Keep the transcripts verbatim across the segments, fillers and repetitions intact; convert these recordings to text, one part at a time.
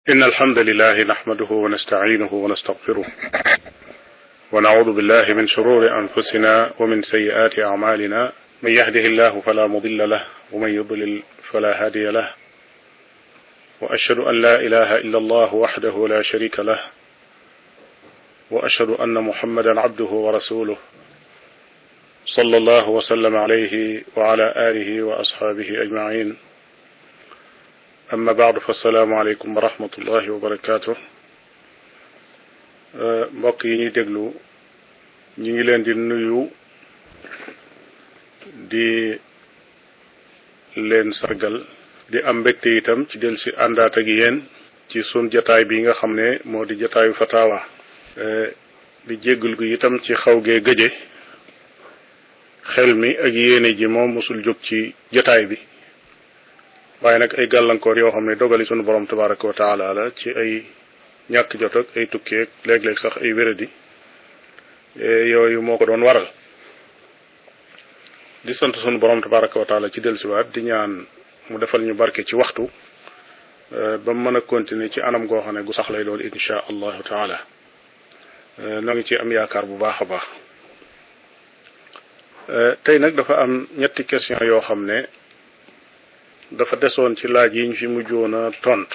إن الحمد لله نحمده ونستعينه ونستغفره ونعوذ بالله من شرور أنفسنا ومن سيئات أعمالنا من يهده الله فلا مضل له ومن يضلل فلا هادي له وأشهد أن لا إله إلا الله وحده لا شريك له وأشهد أن محمدا عبده ورسوله صلى الله وسلم عليه وعلى آله وأصحابه أجمعين أما بعد فالسلام عليكم ورحمة الله وبركاته mbokk yi ñuy déglu ñu ngi leen di nuyu di leen sargal di am mbégte itam ci del si àndaat ak yéen ci sun jataay bi nga xam ne moo di jataayu fatawa di jéggul gu itam ci xaw gee gëje xel mi ak yéene ji moom musul jóg ci jataay bi waaye nag ay gàllankoor yoo xam ne dogali sunu borom tabaraka wa taala la ci ay ñàkk jot ak ay tukkeeg léeg-léeg sax ay wéradi yooyu moo ko doon waral di sant sunu borom tabaraka wa taala ci dellusiwaat di ñaan mu defal ñu barke ci waxtu ba mën a continuer ci anam goo xam ne gu sax lay doon insha allahu taala noo ngi ci am yaakaar bu baax a baax tey nag dafa am ñetti question yoo xam ne dafa desoon ci laaj yi ñu fi mujjoon a tontu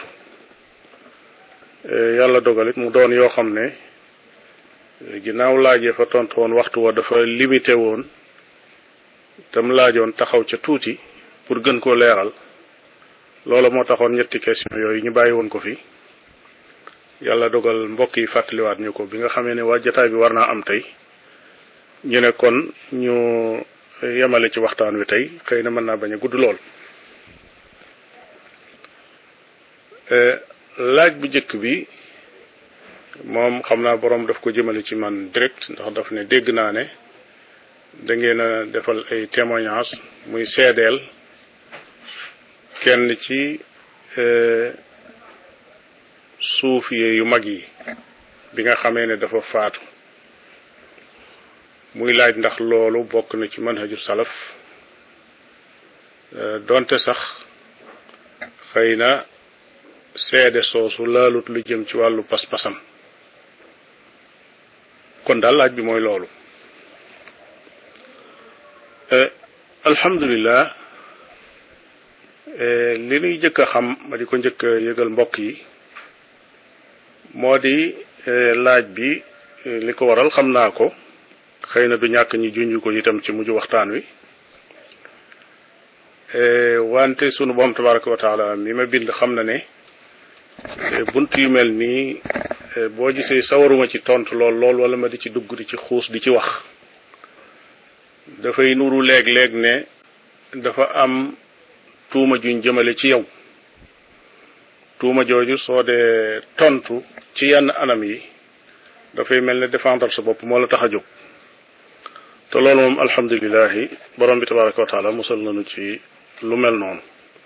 yàlla dogalit mu doon yoo xam ne ginnaaw laajee fa tontu woon waxtu wa dafa limité woon tam laajoon taxaw ca tuuti pour gën koo leeral loola moo taxoon ñetti question yooyu ñu bàyyi woon ko fi yàlla dogal mbokk yi fàttaliwaat ñu ko bi nga xamee ne waa jotaay bi war naa am tey ñu ne kon ñu yemale ci waxtaan wi tey xëy na mën naa bañ a gudd lool laaj bu njëkk bi moom xam naa borom daf ko jëmale ci man direct ndax daf ne dégg naa ne da ngeen a defal ay témoignage muy seedeel kenn ci suufiye yu mag yi bi nga xamee ne dafa faatu muy laaj ndax loolu bokk na ci manhaju salaf donte sax xëy na seede soosu laalut lu jëm ci wàllu pas-pasam kon daal laaj bi mooy loolu alhamdulillah li nuy jëkk a xam ma di ko njëkk a yëgal mbokk yi moo di laaj bi li ko waral xam naa ko xëy na du ñàkk ñi junj ko itam ci mujj waxtaan wi wante sunu borom tabaraka wa taala mi ma bind xam na ne bunt yu mel nii boo gisee sawaruma ci tontu lool lool wala ma di ci dugg di ci xuus di ci wax dafay nuru léeg-léeg ne dafa am tuuma juñ jëmale ci yow tuuma jooju soo dee tontu ci yenn anam yi dafay mel ne défendre sa bopp moo la tax a jóg te loolu moom alhamdulilahi borom bi tabaraka wa taala musal nañu ci lu mel noonu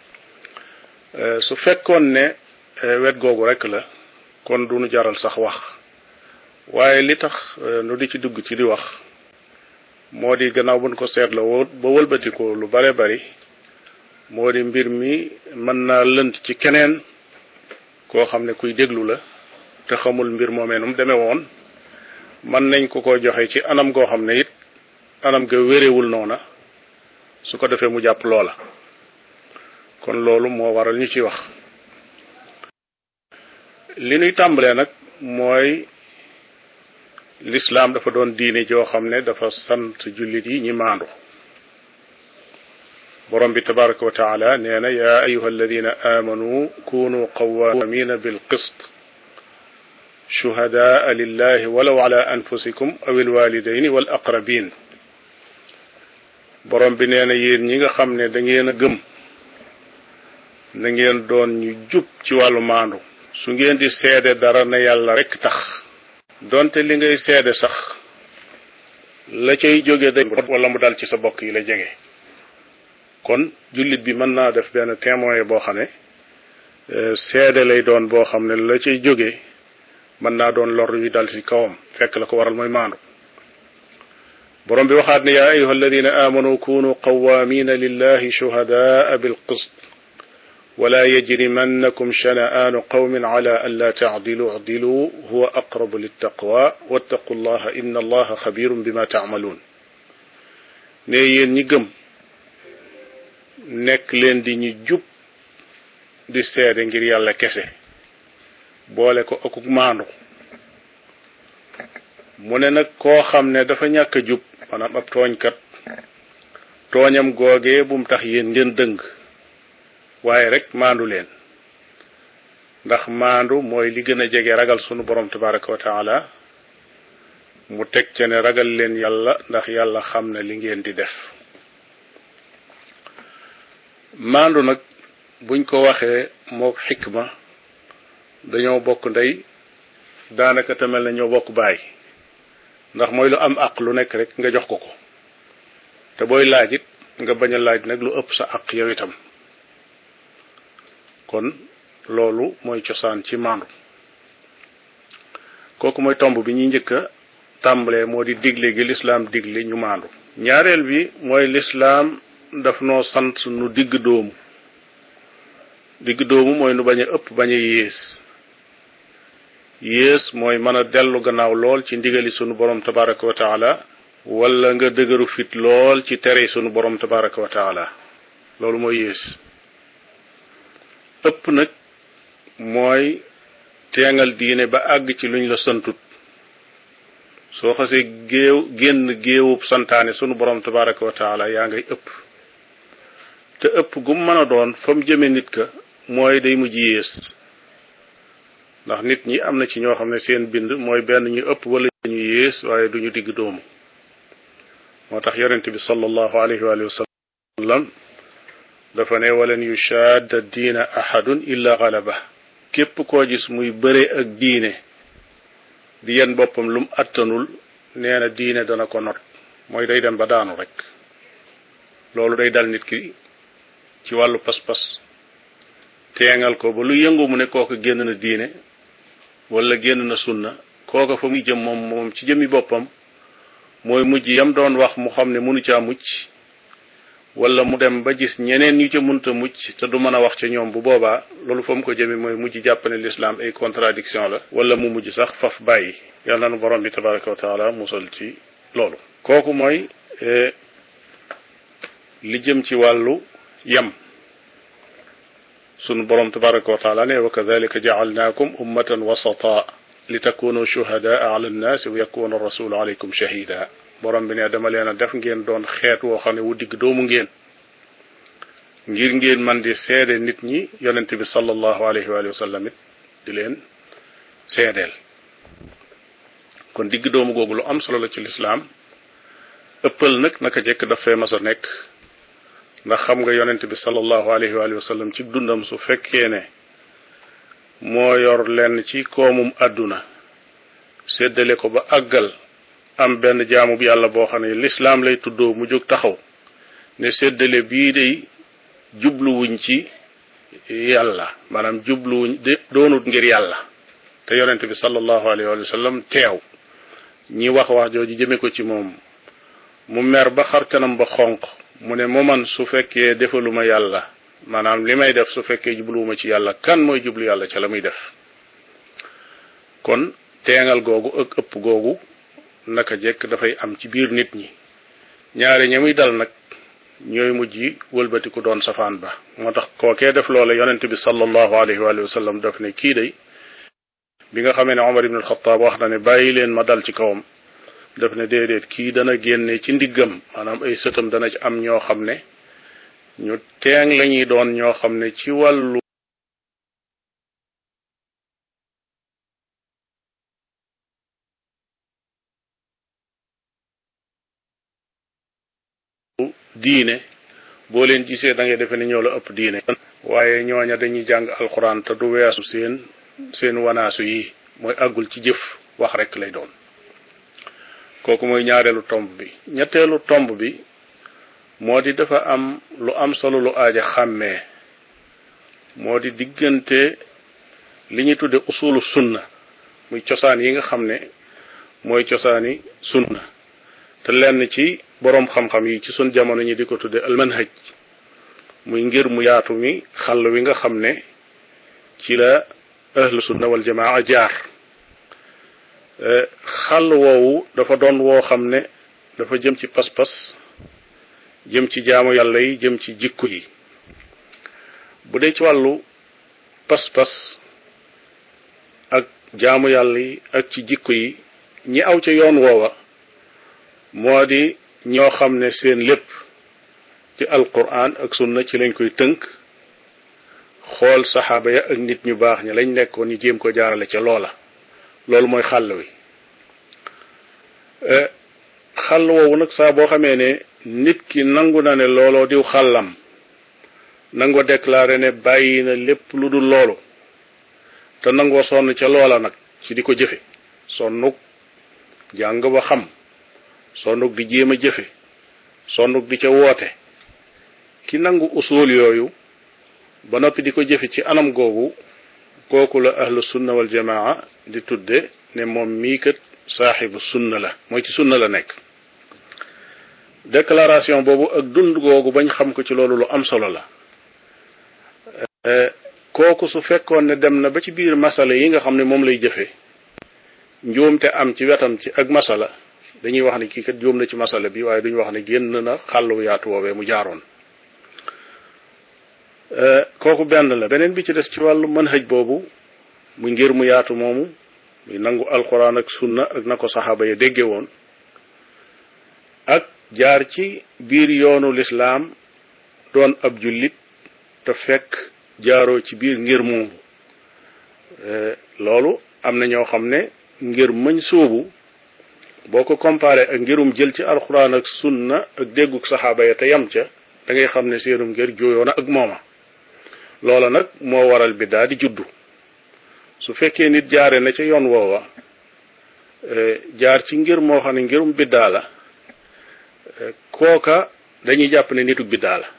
su fekkoon ne wet googu rek la kon du nu jaral sax wax waaye li tax nu di ci dugg ci di wax moo di gannaaw buñ ko seetla woo ba wëlbati ko lu bare bari moo di mbir mi mën naa lënt ci keneen koo xam ne kuy déglu la te xamul mbir moomee num demee woon mën nañ ko ko joxe ci anam goo xam ne it anam ga wérewul noona su ko defee mu jàpp loola kon loolu moo waral ñu ci wax li ñuy tàmbalee nag mooy l'islam dafa doon diine joo xam ne dafa sant jullit yi ñi maandu borom bi tabaraka wa taala nee na yaa ayuha alladina amanu kunu qawamina bil qist shuhadaa lillahi walaw ala anfusikum aw alwalidaini wal aqrabin borom bi nee na yéen ñi nga xam ne da ngeen a gëm na ngeen doon ñu jub ci wàllu maandu su ngeen di seede dara na yàlla rek tax donte li ngay seede sax la cay jóge day wala mu dal ci sa bokk yi la jege kon jullit bi mën naa def benn témoin boo xam ne seede lay doon boo xam ne la cay jóge mën naa doon lor yu dal ci kawam fekk la ko waral mooy maandu borom bi waxaat ne yaa ayuha alladina amanu kunu qawamina lillahi shuhadaa bil qist wala yajrimannakum shana'aanu qawmin ala an la ta'dilu i'dilu huwa aqrabu littaqwa wattaqu llaha inna allaha xabirun bima ta'malun ne yéen ñi gëm nekk leen di ñu jub di seede ngir yàlla kese boole ko akuk maandu mu ne nag koo xam ne dafa ñàkk a jub maanaam ab tooñkat tooñam googee bu mu tax yéen ngeen dëng waaye rek maandu leen ndax maandu mooy li gën a jege ragal sunu borom tabaraka wa taala mu teg ca ne ragal leen yàlla ndax yàlla xam na li ngeen di def maandu nag buñ ko waxee moo xikma dañoo bokk ndey daanaka tamel na ñoo bokk baay ndax mooy lu am àq lu nekk rek nga jox ko ko te booy laaj it nga bañ a laaj nag lu ëpp sa àq yow itam kon loolu mooy cosaan ci maandu kooku mooy tomb bi ñuy njëkk a tàmbalee moo di digle gi lislaam digle ñu maandu ñaareel bi mooy lislaam daf noo sant nu digg doomu digg doomu mooy nu bañ a ëpp bañ a yées yées mooy mën a dellu gannaaw lool ci ndigali sunu borom tabaraka wa taala wala nga dëgëru fit lool ci tere sunu borom tabaraka wa taala loolu mooy yées ëpp nag mooy teengal diine ba àgg ci luñ la santut soo xasee géew génn géewub santaane sunu borom tabaraka wa taala yaa ngay ëpp te ëpp gu mën a doon fa mu jëme nit ka mooy day mujj yées ndax nit ñi am na ci ñoo xam ne seen bind mooy benn ñu ëpp wala ñu yées waaye duñu digg doomu moo tax yonent bi sallallahu alayhi wa sallam dafa ne walan yushaadda diina ahadun illa galaba képp koo gis muy bëre ak diine di yen boppam lum attanul nee na diine dana ko not mooy day dem ba daanu rek loolu day dal nit ki ci wàllu pas-pas teengal ko ba lu yëngu mu ne kooka génn na diine wala génn na sunna kooka fa muy jëm moom moom ci jëmi boppam mooy mujj yam doon wax mu xam ne mënu caa mucc wala mu dem ba gis ñeneen ñu ca munta mucc te du mën a wax ca ñoom bu boobaa loolu fa mu ko jëmi mooy mujj jàpp ne l'islam ay contradiction la wala mu mujj sax faf bàyyi yàlla na nu borom bi tabaraka wa taala musal ci loolu kooku mooy li jëm ci wàllu yam sunu borom tabaraka wa taala ne wa kadhalika ja'alnakum ummatan wasata li takunu shuhadaa ala nnaasi wa yakuna rasulu alaykum shahida borom bi ne dama leen a def ngeen doon xeet woo xam ne wu digg doomu ngeen ngir ngeen man di seede nit ñi yonente bi sallallahu alayhi wa sallam it di leen seedeel kon digg doomu googu lu am solo la ci lislaam ëppal nag naka jekk daf fee mas a nekk ndax xam nga yonente bi sallallahu alayhi wa sallam ci dundam su fekkee ne moo yor lenn ci koomum àdduna séddale ko ba àggal am benn jaamu bi yàlla boo xam ne lislaam lay tuddoo mu jóg taxaw ne séddale bii day jubluwuñ ci yàlla maanaam jubluwuñ de doonut ngir yàlla te yonente bi sallallahu alayhi wa sallam teew ñi wax wax jooju jëme ko ci moom mu mer ba xar kanam ba xonq mu ne moo man su fekkee defaluma yàlla maanaam li may def su fekkee jubluwuma ci yàlla kan mooy jublu yàlla ca la muy def kon teengal googu ak ëpp googu naka jekk dafay am ci biir nit ñi ñaare ña muy dal nag ñooy mujj wëlbatiku doon safaan ba moo tax kookee def loola yonente bi sallallahu alayhi wa sallam daf ne kii day bi nga xamee ne Omar ibn al-Khattab wax na ne bàyyi leen ma dal ci kawam daf ne déedéet kii dana génne ci ndiggam maanaam ay sëtam dana ci am ñoo xam ne ñu teeng lañuy doon ñoo xam ne ci wàllu diine boo leen gisee da ngay defe ne ñoo la ëpp diine waaye ñooña dañuy jàng alxuraan te du weesu seen seen wanaasu yi mooy àggul ci jëf wax rek lay doon kooku mooy ñaareelu tomb bi ñetteelu tomb bi moo di dafa am lu am solo lu aaja xàmmee moo di diggante li ñu tudde usulu sunna muy cosaan yi nga xam ne mooy cosaani sunna te lenn ci boroom xam-xam yi ci sun jamono ñi di ko tudde almanhaj muy ngir mu yaatu mi xàll wi nga xam ne ci la ahlu sunna wal jamaa jaar xàll woowu dafa doon woo xam ne dafa jëm ci pas-pas jëm ci jaamu yàlla yi jëm ci jikko yi bu dee ci wàllu pas-pas ak jaamu yàlla yi ak ci jikko yi ñi aw ca yoon woowa moo di ñoo xam ne seen lépp ci alquran ak sunna ci lañ koy tënk xool saxaaba ya ak nit ñu baax ña lañ nekkoon ñu jéem ko jaarale ca loola loolu mooy xàll wi xàll woowu nag saa boo xamee ne nit ki nangu na ne looloo diw xàllam nangoo déclaré ne bàyyi na lépp lu dul loolu te nangoo sonn ca loola nag ci di ko jëfe sonnuk jàng ba xam sonnuk di jéem a jëfe sonnuk di ca woote ki nangu usul yooyu ba noppi di ko jëfe ci anam googu kooku la ahlu sunna wal jamaa di tudde ne moom mii kat saaxibu sunna la mooy ci sunna la nekk déclaration boobu ak dund googu bañ xam ko ci loolu lu am solo la kooku su fekkoon ne dem na ba ci biir masala yi nga xam ne moom lay jëfe njuumte am ci wetam ci ak masala dañuy wax ne kii kat juum na ci masala bi waaye duñu wax ne génn na xàllu yaatu woowee mu jaaroon kooku benn la beneen bi ci des ci wàllu manhaj boobu muy ngir mu yaatu moomu muy nangu alquran ak sunna ak na ko saxaaba ya dégge woon ak jaar ci biir yoonu lislaam doon ab jullit te fekk jaaroo ci biir ngir moomu loolu am na ñoo xam ne ngir mëñ sóobu boo ko comparé ak ngirum jël ci alquran ak sunna ak dégguk saxaaba ya te yam ca da ngay xam ne seenum ngir jooyoona ak mooma loola nag moo waral bi daa di juddu su fekkee nit jaare na ca yoon woowa jaar ci ngir moo xam ne ngirum biddaa la kooka dañuy jàpp ne nitu biddaa la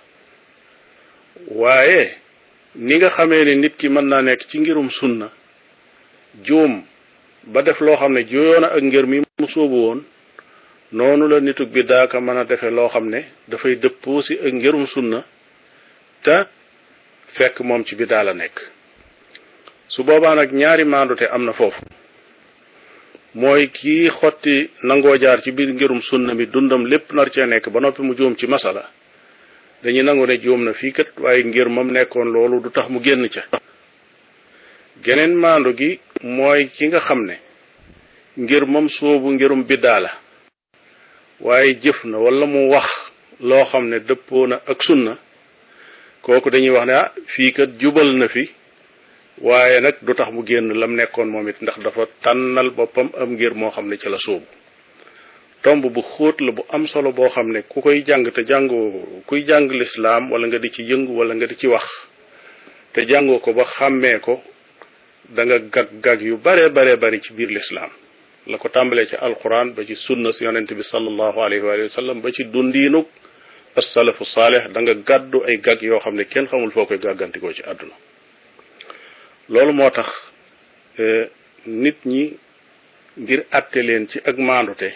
waaye ni nga xamee ne nit ki mën naa nekk ci ngirum sunna juum ba def loo xam ne jooyoona ak ngir mi mu sóobu woon noonu la nitu biddaa ka mën a defe loo xam ne dafay dëppoo si ak ngirum sunna te fekk moom ci biddaa la nekk su boobaa nag ñaari maandute am na foofu mooy kii xotti nangoo jaar ci biir ngirum sunna mi dundam lépp nar cee nekk ba noppi mu juum ci masala dañuy nangu ne juum na fii kat waaye ngir moom nekkoon loolu du tax mu génn ca geneen maandu gi mooy ki nga xam ne ngir moom soobu ngirum biddaa la waaye jëf na wala mu wax loo xam ne dëppoo na ak sunna kooku dañuy wax ne ah fii kat jubal na fi waaye nag du tax mu génn lam nekkoon moom it ndax dafa tànnal boppam am ngir moo xam ne ci la sóobu tomb bu xóot la bu am solo boo xam ne ku koy jàng te jàngoo kuy jàng lislaam wala nga di ci yëngu wala nga di ci wax te jàngoo ko ba xàmmee ko da nga gag gag yu bare bare bari ci biir lislaam la ko tàmbalee ci alquran ba ci sunna si yonente bi sallallahu alayhi wa sallam ba ci dundiinuk as-salafu saalih da nga gàddu ay gag yoo xam ne kenn xamul foo koy gàggantikoo ci àdduna loolu moo tax nit ñi ngir àtte leen ci ak maandute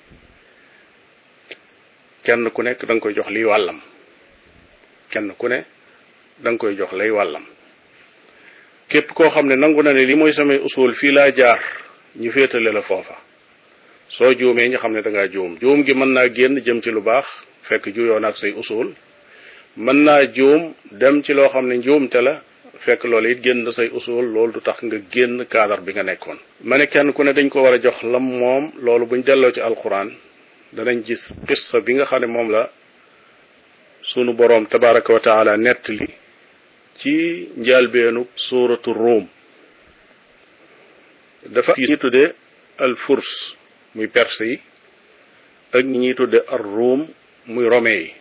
kenn ku nekk da nga koy jox liy wàllam kenn ku ne da nga koy jox lay wàllam képp koo xam ne nangu na ne li mooy samay usul fii laa jaar ñu féetale la foofa soo juumee ñu xam ne da ngaa juum juum gi mën naa génn jëm ci lu baax fekk juyoo na ak say usul mën naa juum dem ci loo xam ne njuumte la fekk loolu it génn say usul loolu du tax nga génn cadre bi nga nekkoon ma ne kenn ku ne dañ ko war a jox lam moom loolu buñ delloo ci alquran danañ gis qissa bi nga xam ne moom la sunu boroom tabaraka wa taala nettali ci njaalbeenu suuratu ruum dafa ñi tudde al furs muy perse yi ak ñi ñuy tudde ar ruum muy rome yi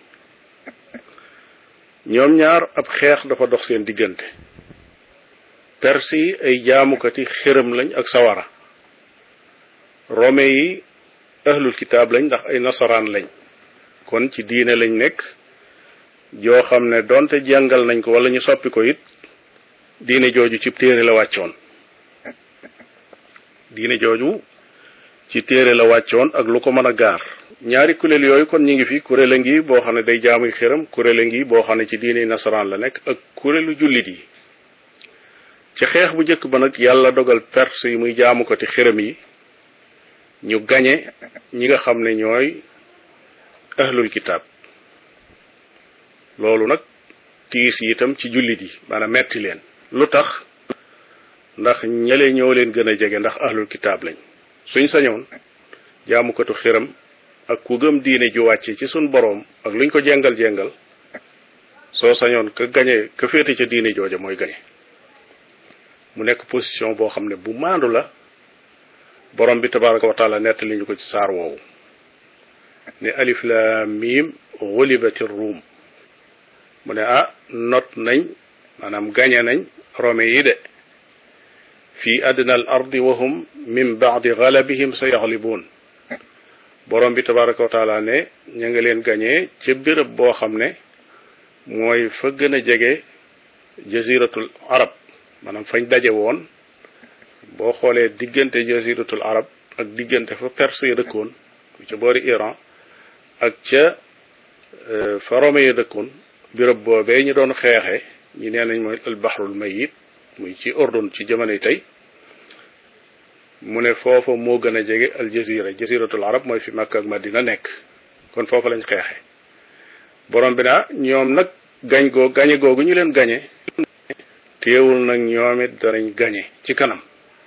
ñoom ñaar ab xeex dafa dox seen diggante perse yi ay jaamukati xërëm lañ ak sawara rome yi ahlul kitaab lañ ndax ay nasaraan lañ kon ci diine lañ nekk joo xam ne donte jàngal nañ ko wala ñu soppi ko it diine jooju ci téere la wàccoon diine jooju ci téere la wàccoon ak lu ko mën a gaar. ñaari kuréel yooyu kon ñu ngi fi kuréel a ngi boo xam ne day jaamuy xiram kuréel a ngi boo xam ne ci diine nasaraan la nekk ak kuréelu jullit yi. ci xeex bu njëkk ba nag yàlla dogal perse yi muy jaamu ko ti xiram yi ñu gañe ñi nga xam ne ñooy ahlul kitaab loolu nag tiis yi itam ci jullit yi maanaam metti leen lu tax ndax ñale ñoo leen gën a jege ndax ahlul kitaab lañ suñ sañoon jaamu ko tu xiram ak ku gëm diine ju wàcce ci suñ boroom ak luñ ko jengal jengal soo sañoon ka gañe ka féete ca diine jooja mooy gañe mu nekk position boo xam ne bu maandu la borom bi tabaraka wa taala nettali ñu ko ci saar woowu ne alif lam mim gulibati ruum mu ne ah not nañ maanaam gañe nañ rome yi de fi adna al ardi wa hum min ba'di ghalabihim sayaghlibuun borom bi tabaraka wa taala ne ña nga leen gañee ca béréb boo xam ne mooy fa gën a jege jaziratul arab maanaam fañ daje woon boo xoolee diggante jaziratul arab ak diggante fa perse ya dëkkoon ca boori Iran ak ca fa Rome ya dëkkoon béréb boobee ñu doon xeexe ñi nee nañ mooy al bahrul mayit muy ci Ordon ci jamonoy tey mu ne foofa moo gën a jege al jazira jaziratul arab mooy fi Makka ak Madina nekk kon foofa lañ xeexe borom bi naa ñoom nag gañ goo gañe googu ñu leen gañe teewul nag ñoom it danañ gañe ci kanam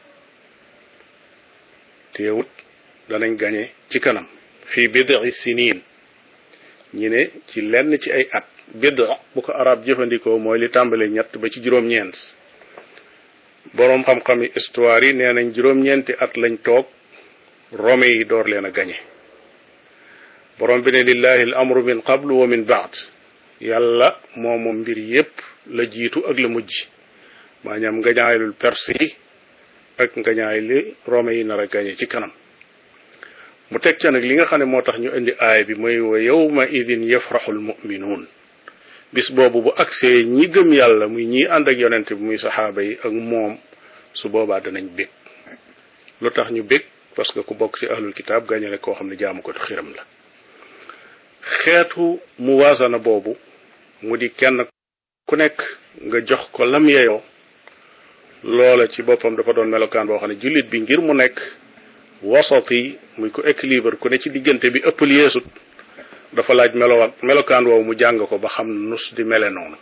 teewut danañ gañe ci kanam fii bid'i sinin ñi ne ci lenn ci ay at bid'a bu ko arab jëfandikoo mooy li tàmbale ñett ba ci juróom-ñeent boroom xam-xami histoire yi nee nañ juróom-ñeenti at lañ toog rome yi door leen a gañe borom bi ne lillahi al amru min qablu wa min ba'd yàlla moo moom mbir yépp la jiitu ak la mujj maanaam ngañaayalul perse yi ak ngañaay li rome yi nar a gañe ci kanam mu teg ca nag li nga xam ne moo tax ñu indi aay bi mooy wa yawma idin yafraxul mu'minuun bis boobu bu agsee ñi gëm yàlla muy ñi ànd ak yonent bi muy saxaaba yi ak moom su boobaa danañ bég lu tax ñu bég parce que ku bokk ci ahlul kitaab gañale koo xam ne jaamu ko xiram la xeetu muwaazana boobu mu di kenn ku nekk nga jox ko lam yeyoo loola ci boppam dafa doon melokaan boo xam ne jullit bi ngir mu nekk wasati muy ko équilibre ku ne ci diggante bi ëppal yeesut dafa laaj melo melokaan woowu mu jàng ko ba xam nus di mele noonu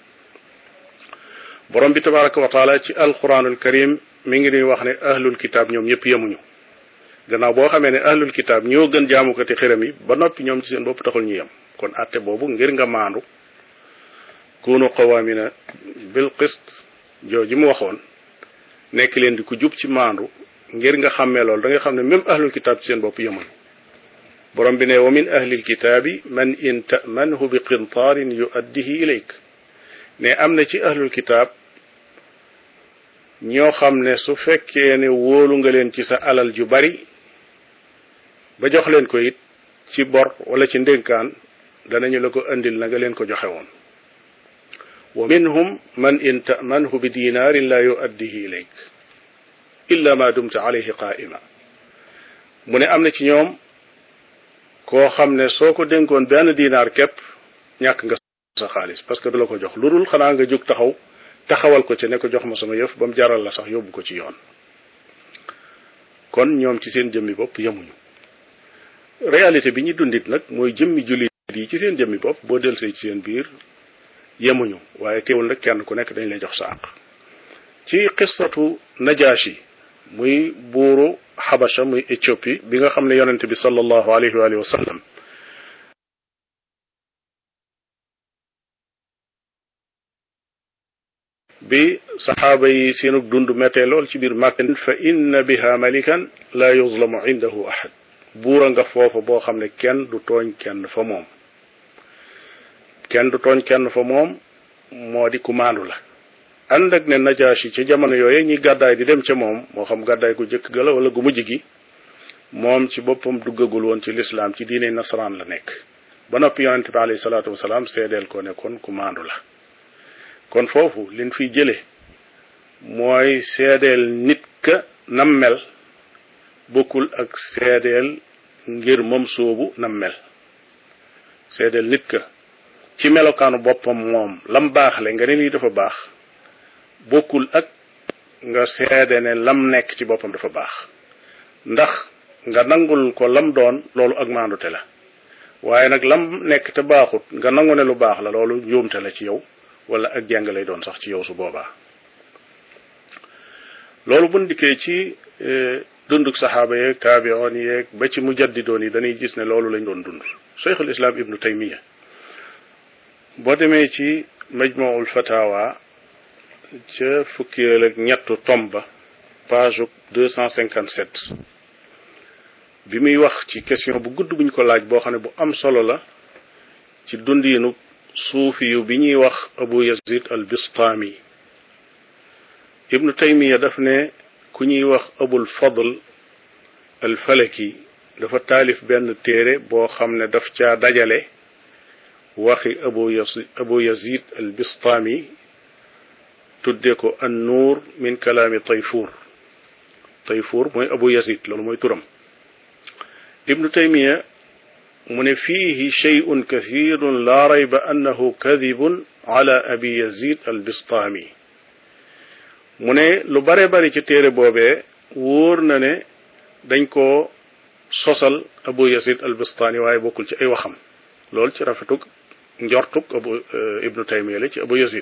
borom bi tabaraka wa taala ci alquranul karim mi ngi nuy wax ne ahlul kitaab ñoom ñëpp yemuñu gannaaw boo xamee ne ahlul kitaab ñoo gën jaamukati xiram yi ba noppi ñoom ci seen bopp taxul ñu yem kon atte boobu ngir nga maandu kunu qawamina bil qist jooji mu waxoon nekk leen di ku jub ci maandu ngir nga xàmmee loolu da nga xam ne même ahlul kitaab ci seen bopp yemuñu borom bi ne wa min ahlil kitaabi man in ta'manhu bi qintaarin yu'addihi ilayk ne am na ci ahlul kitaab ñoo xam ne su fekkee ne wóolu nga leen ci sa alal ju bari ba jox leen ko it ci bor wala ci ndénkaan danañu la ko andil na nga leen ko joxe woon wa minhum man in ta'manhu bi dinaarin la yu'addihi ilayk illa ma dumta alayhi qaa'ima mu ne am na ci ñoom koo xam ne soo ko dénkoon benn dinaar képp ñàkk nga sa xaalis parce que du la ko jox lu dul xanaa nga jóg taxaw taxawal ko ci ne ko jox ma sama yëf ba mu jaral la sax yóbbu ko ci yoon kon ñoom ci seen jëmmi bopp yemuñu réalité bi ñu dundit nag mooy jëmmi jullit yi ci seen jëmmi bopp boo delsee ci seen biir yemuñu waaye teewul nag kenn ku nekk dañ lay jox sa àq ci qissatu Najashi muy buuru Xabasha muy Éthiopie bi nga xam ne yonent bi sallallahu alayhi wa alihi wa sallam bi saxaaba yi seenu dund méttee lool ci biir Makka fa inna biha malikan la yuzlamu indahu ahad buura nga foofa boo xam ne kenn du tooñ kenn fa moom kenn du tooñ kenn fa moom moo di ku maandu la ànd ak ne Najaasi ci jamono yooye ñi gàddaay di dem ca moom moo xam gàddaay gu jëkk ga la wala gu mujj gi moom ci boppam duggagul woon ci lislaam ci diine nasaraan la nekk ba noppi yonente bi alayhi salaatu wasalaam seedeel ko ne kon ku maandu la kon foofu liñ fiy jële mooy seedeel nit ka nam mel bokkul ak seedeel ngir moom soobu nam mel seedeel nit ka ci melokaanu boppam moom lam baaxle nga ne lii dafa baax bokkul ak nga seede ne lam nekk ci boppam dafa baax ndax nga nangul ko lam doon loolu ak maandute la waaye nag lam nekk te baaxut nga nangu ne lu baax la loolu njuumte la ci yow wala ak jàng lay doon sax ci yow su boobaa loolu buñ dikkee ci dunduk saxaaba yeeg taabiroon yeeg ba ci mujaddidoon yi dañuy gis ne loolu lañ doon dund cheikhul islam ibnu taymiya boo demee ci majmuul fatawa ca fukkeel ak ñettu tomba page deux cent cinquante-sept bi muy wax ci question bu gudd buñ ko laaj boo xam ne bu am solo la ci dundiinu suufi yu bi ñuy wax abu yazid al bistami ibnu taymiya daf ne ku ñuy wax abul fadl al falaki dafa taalif benn téere boo xam ne daf caa dajale waxi abu yazid abu yazid al bistami tudde ko an nuur min kalaami tayfur tayfur mooy abu yazid loolu mooy turam ibnu taymiya mu ne fiihi shay'un kathirun la rayba annahu kadibun ala abi yazid al bistami mu ne lu bare bari ci téere boobee wóor na ne dañ ko sosal abu yazid al bistami waaye bokkul ci ay waxam loolu ci rafetug njortug abu ibnu taymiya la ci abu yazid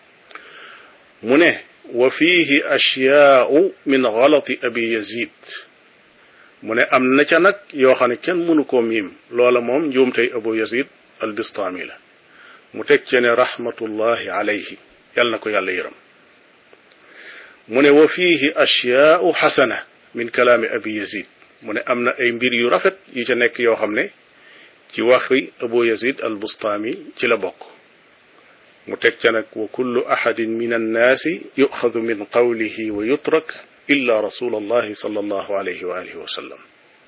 mu ne wa fiihi ashyaa'u min galati abi yazid mu ne am na ca nag yoo xam ne kenn mënu koo miim loola moom njuumtey abu yazid al bistami la mu teg ci ne rahmatullahi alayhi yal na ko yàlla yërëm mu ne wa fiihi ashyaa'u xasana min kalaami abi yazid mu ne am na ay mbir yu rafet yu ca nekk yoo xam ne ci waxi abu yazid al bistami ci la bokk mu teg ca nag wa kullu ahadin min annaasi yuxadu min qawlihi wa yutrak illa rasul allahi sallallahu alayhi wa alihi wa sallam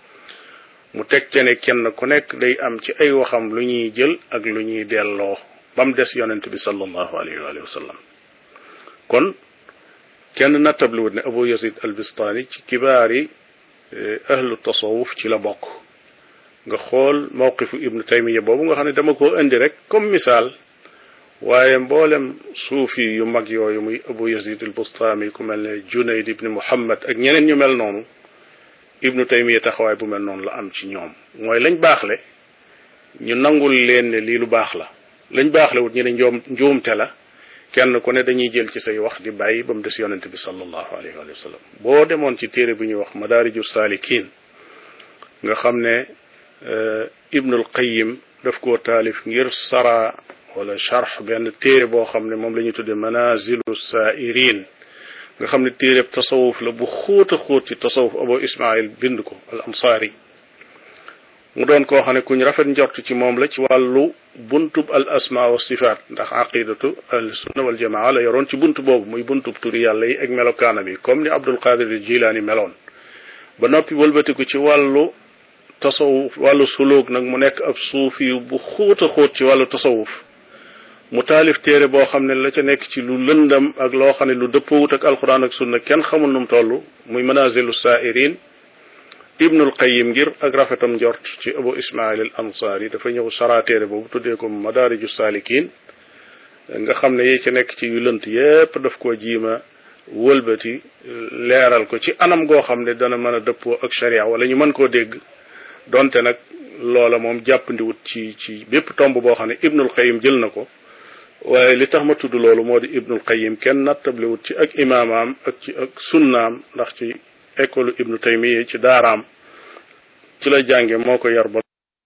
mu teg ca ne kenn ku nekk day am ci ay waxam lu ñuy jël ak lu ñuy delloo ba mu des yonent bi sallallahu alayhi wa alihi wa sallam kon kenn nattabliwut ne abu yazid al bistani ci kibaari ahlu tasawuf ci la bokk nga xool mawqifu ibnu taymiya boobu nga xam ne dama koo indi rek comme misaal waaye mboolem suufi yu mag yooyu muy abu yazid al bustami ku mel ne junayd ibn muhammad ak ñeneen ñu mel noonu ibnu taymiya taxawaay bu mel noonu la am ci ñoom mooy lañ baaxle ñu nangul leen ne lii lu baax la lañ baaxle wut ñu ne njoom njuumte la kenn ku ne dañuy jël ci say wax di bàyyi ba mu des yonent bi sallallahu alayhi wa sallam boo demoon ci téere bi ñuy wax madaariju saalikiin nga xam ne ibnul qayyim daf koo taalif ngir sara wala charx benn téere boo xam ne moom la ñuy tudde manazilu saairin nga xam ne téere tasawuf la bu xóot a xóot ci tasawuf abu ismail bind ko al ansaari mu doon koo xam ne kuñ rafet njort ci moom la ci wàllu buntub al asma wa sifaat ndax aqidatu al sunna wal jamaa la yoroon ci bunt boobu muy buntub turi yàlla yi ak melokaanam yi comme ni abdul qadir al jilaani meloon ba noppi wëlbatiku ci wàllu tasawuf wàllu suluk nag mu nekk ab suufi bu xóot a xóot ci wàllu tasawuf mu taalif téere boo xam ne la ca nekk ci lu lëndam ak loo xam ne lu dëppawut ak alquran ak sunna kenn xamul nu mu toll muy manazilu saairin ibnul qayyim ngir ak rafetam njort ci abu ismail al ansaari dafa ñëw sara téere boobu tuddee ko madaariju saalikiin nga xam ne yi ca nekk ci yu lënt yépp daf koo jiima wëlbati leeral ko ci anam goo xam ne dana mën a dëppoo ak sharia wala ñu mën koo dégg donte nag loola moom jàppandiwut ci ci bépp tomb boo xam ne ibnul qayyim jël na ko waaye li tax ma tudd loolu moo di ibnul qayyim kenn nattablewut ci ak imaamaam ak ci ak sunnaam ndax ci école ibnu taymiya ci daaraam ci la jànge moo ko yar ba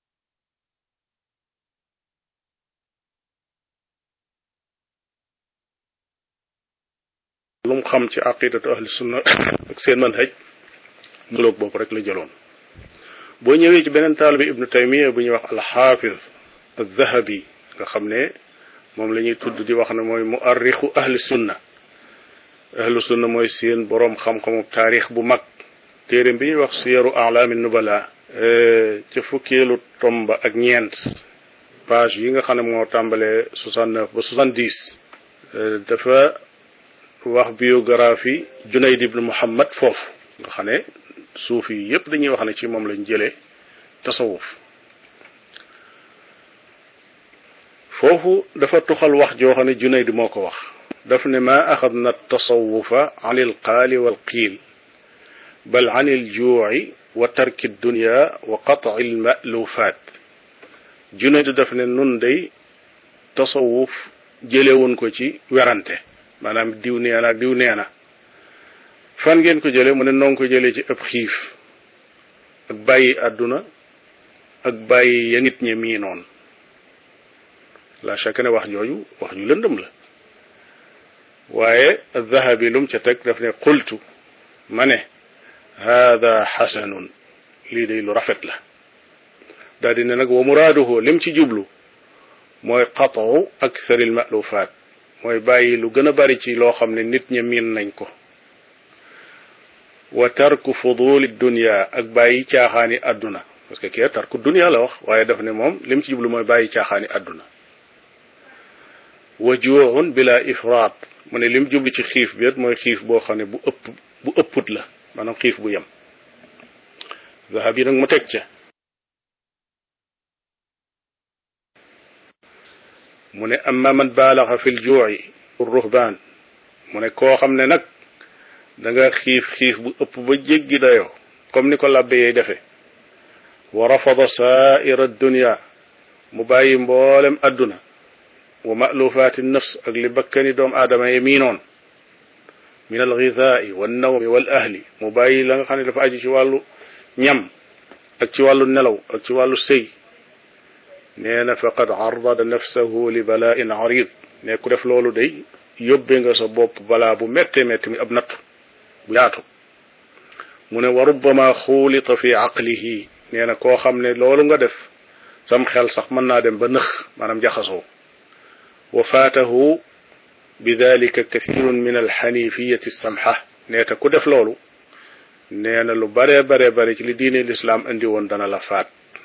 lu mu xam ci aqidatu ahli sunna ak seen manhaj muloog boobu rek la jëloon boo ñëwee ci beneen taalibi ibnu taymiya bu ñuy wax alxaafiz aldahabi nga xam ne moom la ñuy tudd di wax ne mooy muarrixu ahli sunna ahlu sunna mooy seen boroom xam-xamu taarix bu mag téere bi ñuy wax siyaru alaami nubala ca fukkeelu tomba ak ñeent page yi nga xam ne moo tàmbalee soixante-neuf ba soixante-dix dafa wax biographie junayd ibn muhammad foofu nga xam ne suufi yi yépp dañuy wax ne ci moom lañ jëlee tasawuf foofu dafa tuxal wax joo xam ne Junayd moo ko wax daf ne ma axadna tasawufa an il qaali wal qiil bal an il juuci wa tarki dunya wa qatci al ma'lufaat Junayd daf ne nun day tasawuf jëlewuñ ko ci werante maanaam diw nee na diw nee na fan ngeen ko jële mu ne noo ngi ko jëlee ci ëpp xiif ak bàyyi àdduna ak bàyyi ya nit ñi mii noon la chaque ne wax jooju wax ju lëndëm la waaye Zahabi lum ca teg daf ne qultu ma ne hada xasanun lii day lu rafet la daal di ne nag wa muraaduhu lim ci jublu mooy qat'u aktharil ma'lufaat mooy bàyyi lu gën a bari ci loo xam ne nit ña miin nañ ko wa tarku fuduli dunya ak bàyyi caaxaani àdduna parce que kii tarku dunya la wax waaye daf ne moom lim ci jublu mooy bàyyi caaxaani àdduna wa juu'un bila ifraat mu ne lim jublu ci xiif bi mooy xiif boo xam ne bu ëpp bu ëpput la maanaam xiif bu yem Zahabi nag mu teg ca mu ne amma man baalaxa fi ljuuci ruhbaan mu ne koo xam ne nag da nga xiif xiif bu ëpp ba jéggi dayoo comme ni ko labbe yey defe wa rafada saaira dunya mu bàyyi mboolem adduna wa ma'lufaati nafs ak li bakkani doom aadama ye miinoon min algidaai wannawmi wal ahli mu bàyyi la nga xam ne dafa aju ci wàllu ñam ak ci wàllu nelaw ak ci wàllu sëy nee na faqad arrada nafsahu li bala'in arid ne ku def loolu day yóbbe nga sa bopp balaa bu métte métti mi ab natt bu yaatu mu ne wa rubbama xuulita fi aqlihi nee na koo xam ne loolu nga def sam xel sax mën naa dem ba nëx maanaam jaxasoo wa faatahu bi dalika kathirun min alxanifiyati samha nee te ku def loolu nee na lu bare bare bare ci li diine lislaam indi woon dana la faat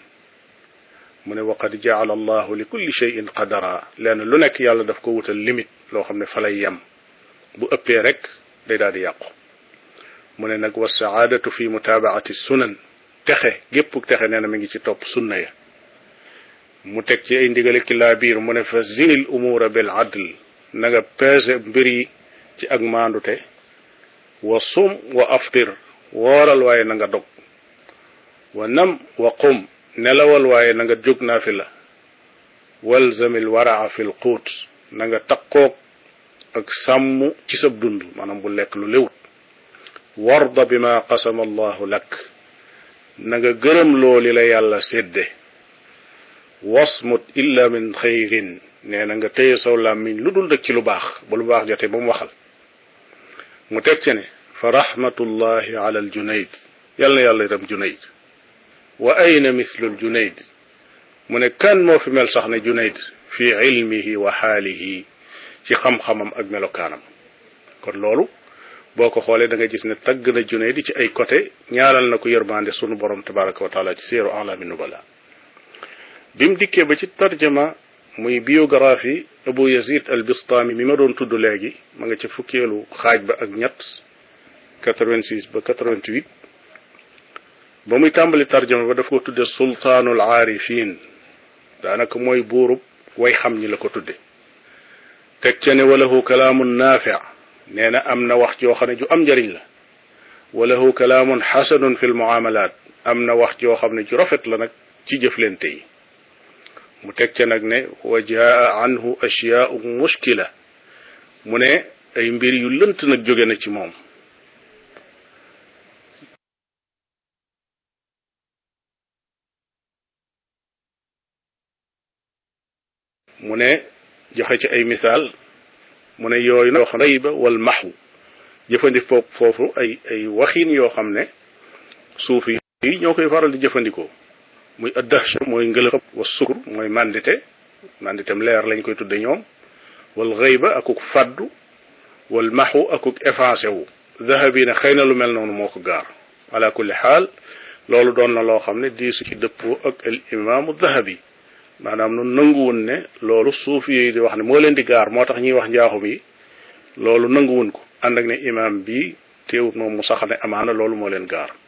mu ne waqad jaala allahu li kulli cheyin qadara leen lu nekk yàlla daf ko wutal limite loo xam ne fa lay yem bu ëppee rek day daal di yàqu mu ne nag wa saadatu fi mutaabaati sunan texe gépp texe nee na mi ngi ci topp sunna ya mu teg ci ay ndigale ki laa biir mu ne fa zinil umuura bil adl na nga peese mbir yi ci ak maandute wa sum wa aftir wooral waaye na nga dog wa nam wa qum nelawal waaye na nga jóg naa fi la walzamil waraa fil quut na nga taqoog ak sàmm ci sab dund maanaam bu lekk lu léwut warda bi ma qasama allahu lak na nga gërëm looli la yàlla sédde wasmut illa min xayrin nee na nga téye saw làmmiñ lu dul dëkk ci lu baax ba lu baax jote ba mu waxal mu teg ci ne fa rahmatullahi ala al junayd yàlla na yàlla itam junayd wa ayna mithlu al junayd mu ne kan moo fi mel sax ne junayd fi ilmihi wa xaalihi ci xam-xamam ak melokaanam kon loolu boo ko xoolee da nga gis ne tagg na junayd ci ay côté ñaaral na ko yërmande sunu borom tabaraka wa taala ci seeru alami nubala bi mu dikkee ba ci tarjama muy biographie Abu Yazid al Bistami mi ma doon tudd léegi ma nga ca fukkeelu xaaj ba ak ñett quatre-vingt-six ba quatre-vingt-huit ba muy tàmbali tarjama ba daf ko tudde sultaanul aarifin daanaka mooy buurub way xam ñi la ko tudde teg ca ne walahu kalaamun naafi nee na am na wax joo xam ne ju am njariñ la walahu kalaamun xasanun fi l muamalaat am na wax joo xam ne ju rafet la nag ci jëflente yi mu teg ca nag ne wa jaa anhu ashyaa'u mushkila mu ne ay mbir yu lënt nag jóge na ci moom mu ne joxe ci ay misaal mu ne yooyu nag wax rayba wal maxu jëfandikoo foofu ay ay waxiin yoo xam ne suufi yi ñoo koy faral di jëfandikoo muy addahsha mooy ngëlëxëb wa sukur mooy mandite manditem leer lañ koy tudde ñoom wal ghayba akuk faddu wal maxu akuk effacé wu Zahabi ne xëy na lu mel noonu moo ko gaar ala kulli xaal loolu doon na loo xam ne diisu ci dëppoo ak al imaamu Zahabi maanaam nun nanguwun ne loolu suufi yi di wax ne moo leen di gaar moo tax ñuy wax njaaxum yi loolu nanguwun ko ànd ak ne imaam bi teewut moom mu sax ne amaana loolu moo leen gaar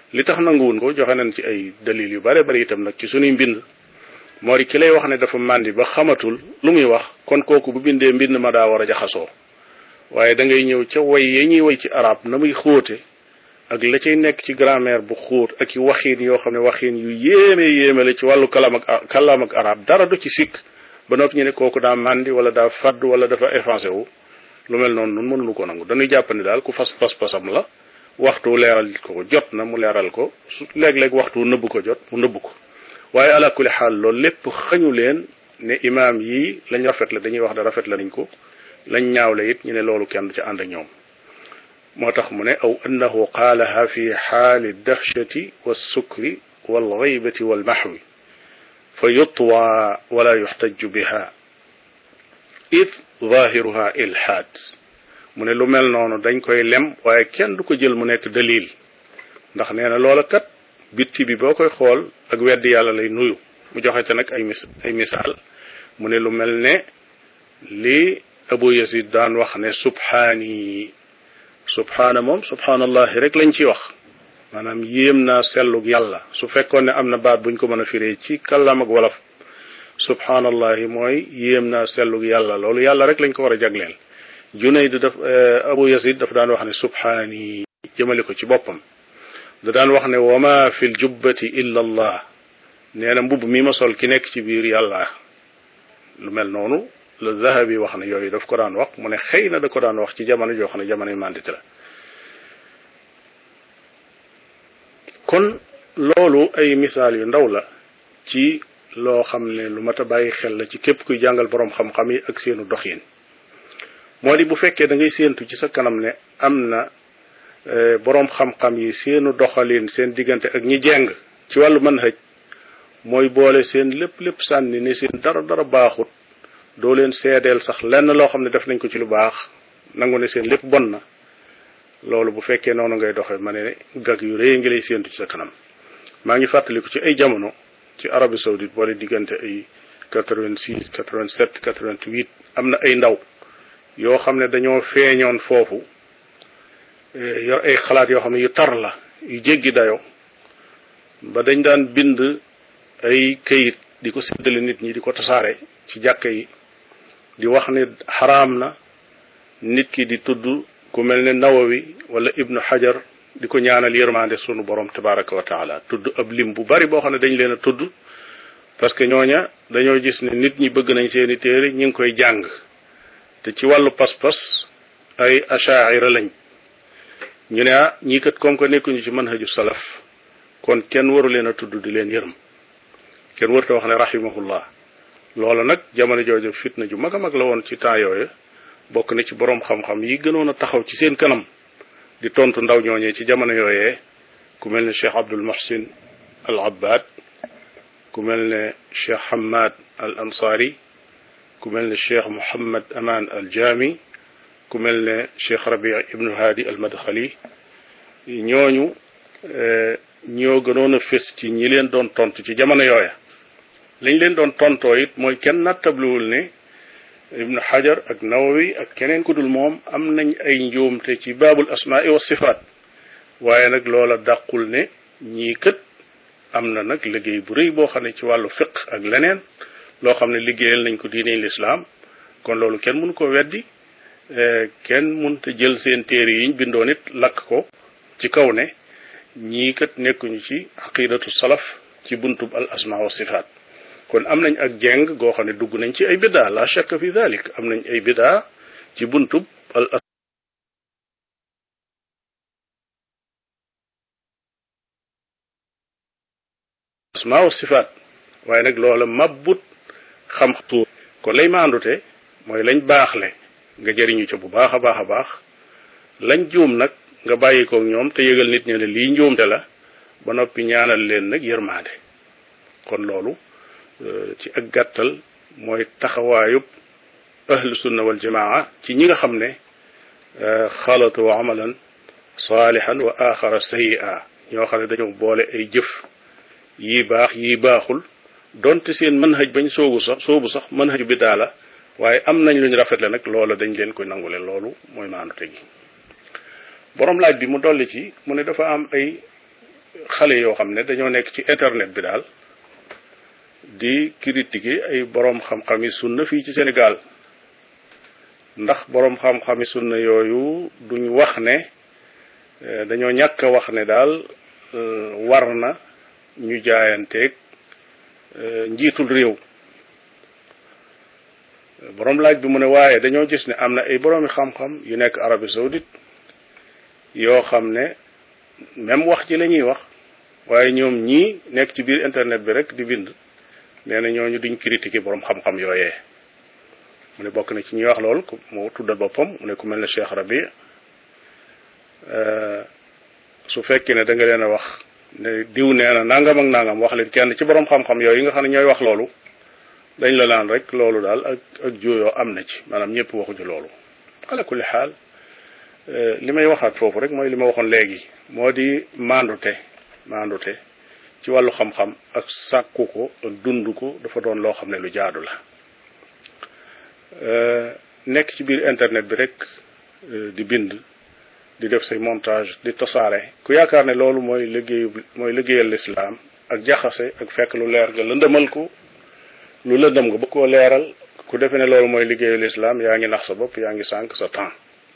li tax nanguwun ko joxe nañ ci ay dalil yu bare bari itam nag ci suñuy mbind moo di ki lay wax ne dafa màndi ba xamatul lu muy wax kon kooku bu bindee mbind ma daa war a jaxasoo waaye da ngay ñëw ca way ya ñuy way ci arab na muy xóote ak la cay nekk ci grammaire bu xóot ak i waxiin yoo xam ne waxiin yu yéeme yéeme la ci wàllu kalam ak kàllaam ak arab dara du ci sikk ba noppi ñu ne kooku daa màndi wala daa fadd wala dafa effacé wu lu mel noonu nun mënuñu ko nangu dañuy jàpp ni daal ku fas pas-pasam la waxtu leeral ko jot na mu leeral ko su léeg-léeg waxtu nëbb ko jot mu nëbb ko waaye ala kulli xaal loolu lépp xañu leen ne imaam yii lañ rafet la dañuy wax da rafet la nañ ko lañ ñaawle it ñu ne loolu kenn du ci ànd ak ñoom moo tax mu ne aw annahu qaalaha fi xaali dahshati walsukri walgaybati walmaxwi fa yutwa wala yuxtaju biha id zahiruha ilhaad mu ne lu mel noonu dañ koy lem waaye kenn du ko jël mu nekk dalil ndax nee na loola kat bitti bi boo koy xool ak weddi yàlla lay nuyu mu joxe te nag ay mis ay misaal mu ne lu mel ne li Abu Yazid daan wax ne subhaani subhaana moom subhaanallahi rek lañ ci wax maanaam yéem naa sellug yàlla su fekkoon ne am na baat buñ ko mën a firee ci kàllaam ak wolof subhaanallahi mooy yéem naa sellug yàlla loolu yàlla rek lañ ko war a jagleel Junayd daf Abu Yazid daf daan wax ne subhaani jëmale ko ci boppam da daan wax ne wama fi ljubbati illa allah nee na mbubb mi ma sol ki nekk ci biir yàlla lu mel noonu la Zahabi wax ne yooyu daf ko daan wax mu ne xëy na da ko daan wax ci jamono joo xam ne jamonoy màndite la kon loolu ay misaal yu ndaw la ci loo xam ne lu mat a bàyyi xel la ci képp kuy jàngal boroom xam-xam yi ak seenu doxin moo di bu fekkee da ngay séentu ci sa kanam ne am na boroom xam-xam yi seenu doxalin seen diggante ak ñi jeng ci wàllu manhaj mooy boole seen lépp lépp sànni ne seen dara dara baaxut doo leen seedeel sax lenn loo xam ne def nañ ko ci lu baax nangu ne seen lépp bon na loolu bu fekkee noonu ngay doxee ma ne gag yu rëy ngi lay séentu ci sa kanam maa ngi fàttaliku ci ay jamono ci Arabie Saoudite boole diggante ay quatre-vingt-six quatre-vingt-sept quatre-vingt-huit am na ay ndaw yoo xam ne dañoo feeñoon foofu yor ay xalaat yoo xam ne yu tar la yu jéggi dayo ba dañ daan bind ay këyit di ko séddale nit ñi di ko tasaare ci jàkka yi di wax ne xaraam na nit ki di tudd ku mel ne Nawawi wala Ibnu Hajar di ko ñaanal yërmande sunu borom tabaraka wa taala tudd ab lim bu bari boo xam ne dañ leen a tudd parce que ñooña dañoo gis ne nit ñi bëgg nañ seeni téere ñi ngi koy jàng te ci wàllu pas-pas ay ashaira lañ ñu ne ah ñii kat comme que nekkuñu ci manhaju salaf kon kenn waru leen a tudd di leen yërëm kenn warta wax ne rahimahullah loola nag jamono jooju fitna ju mag a mag la woon ci temps yooyu bokk na ci boroom xam-xam yi gënoon a taxaw ci seen kanam di tontu ndaw ñooñee ci jamono yooyee ku mel ne Cheikh Abdul Muhsin al Abbad ku mel ne Cheikh Hamad al Ansari ku mel ne Cheikh Muhammad Aman al Jami ku mel ne Cheikh Rabi ibnu Hadi al Madkhali ñooñu ñoo gënoon a fés ci ñi leen doon tontu ci jamono yooya lañ leen doon tontoo it mooy kenn nattabliwul ne Ibnu Hajar ak Nawawi ak keneen ku dul moom am nañ ay njuumte ci baabul asmaai wa sifaat waaye nag loola dàqul ne ñii kët am na nag liggéey bu rëy boo xam ne ci wàllu fiq ak leneen loo xam ne liggéeyal nañ ko diine lislaam kon loolu kenn mënu ko weddi kenn mënta jël seen téere yiñ bindoo nit lakk ko ci kaw ne ñii kat nekkuñu ci aqidatu salaf ci buntub al asmaa wa sifaat kon am nañ ak jeng goo xam ne dugg nañ ci ay biddaa la shakka fi dhalik am nañ ay biddaa ci buntub al asmaa wa sifaat waaye nag loola mabbut xam tuur kon lay maandute mooy lañ baaxle nga jëriñu ca bu baax a baax a baax lañ juum nag nga bàyyi koog ñoom te yëgal nit ñi ne lii njuumte la ba noppi ñaanal leen nag yërmaande kon loolu ci ak gàttal mooy taxawaayub ahlu sunna wal jamaa ci ñi nga xam ne xalatu amalan saalihan wa axara sayyi'a ñoo xam ne dañoo boole ay jëf yii baax yii baaxul donte seen manhaj bañ soobu sax soobu sax manhaju biddaa la waaye am nañ luñ rafetle nag loola dañ leen koy nangule loolu mooy maanute gi borom laaj bi mu dolli ci mu ne dafa am ay xale yoo xam ne dañoo nekk ci internet bi daal di critiquer ay boroom xam-xami sunna fii ci Sénégal ndax boroom xam-xami sunna yooyu duñ wax ne dañoo ñàkk a wax ne daal war na ñu jaayanteeg njiitul réew. boroom laaj bi mu ne waaye dañoo gis ne am na ay boroomi xam-xam yu nekk Arabie Saoudite yoo xam ne même wax ji la ñuy wax waaye ñoom ñii nekk ci biir internet bi rek di bind nee na ñooñu duñ critiquer boroom xam-xam yooyee. mu ne bokk na ci ñuy wax lool moo tuddal boppam mu ne ku mel ne Cheikh Rabi su fekkee ne da nga leen a wax ne diw nee na nangam ak nangam wax leen kenn ci boroom xam-xam yooyu nga xam ne ñooy wax loolu dañ la naan rek loolu daal ak ak juyoo am na ci maanaam ñëpp waxuñu loolu. ala kulli xaal li may waxaat foofu rek mooy li ma waxoon léegi moo di maandute maandute ci wàllu xam-xam ak sàkku ko ak dund ko dafa doon loo xam ne lu jaadu la. nekk ci biir internet bi rek di bind di def say montage di tasaare ku yaakaar ne loolu mooy liggéeyu mooy liggéeyal lislaam ak jaxase ak fekk lu leer nga lëndëmal ko lu lëndëm nga bëgg koo leeral ku defe ne loolu mooy liggéeyal lislaam yaa ngi nax sa bopp yaa ngi sànq sa temps.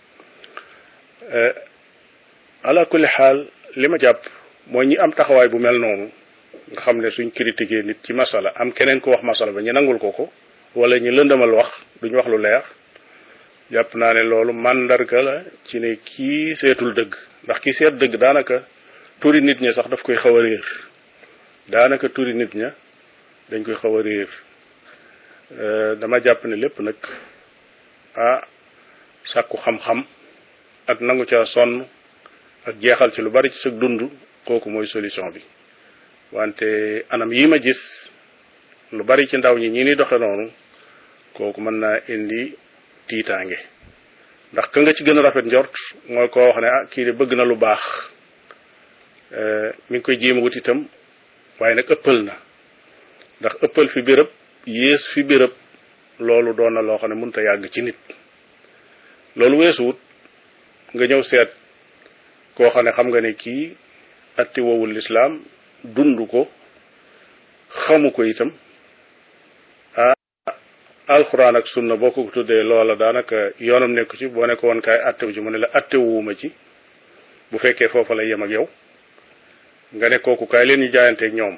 ala kulli xaal li ma jàpp mooy ñi am taxawaay bu mel noonu nga xam ne suñ critiquer nit ci masala am keneen ko wax masala ba ñu nangul ko ko wala ñu lëndëmal wax duñ wax lu leer jàpp naa ne loolu màndarga la ci ne kii seetul dëgg ndax kii seet dëgg daanaka turi nit ña sax daf koy xaw a réer daanaka turi nit ña dañ koy xaw a réer dama jàpp ne lépp nag ah sàkku xam-xam ak nangu ca sonn ak jeexal ci lu bari ci sa dund kooku mooy solution bi wante anam yi ma gis lu bari ci ndaw ñi ñi ni doxe noonu kooku mën naa indi tiitaange ndax ka nga ci gën a rafet njort mooy koo wax ne ah kii de bëgg na lu baax mi ngi koy jéem a wut itam waaye nag ëppal na ndax ëppal fi béréb yées fi béréb loolu doon na loo xam ne mënut a yàgg ci nit loolu weesuwut nga ñëw seet koo xam ne xam nga ne kii atti wowul lislaam dund ko xamu ko itam ah alxuraan ak sunna boo ko tuddee loola daanaka yoonam nekku ci boo ne ko woon kaay attewu ci mu ne la attewuuma ci bu fekkee foofa lay yem ak yow nga ne kooku kaay leen ñu jaayanteeg ñoom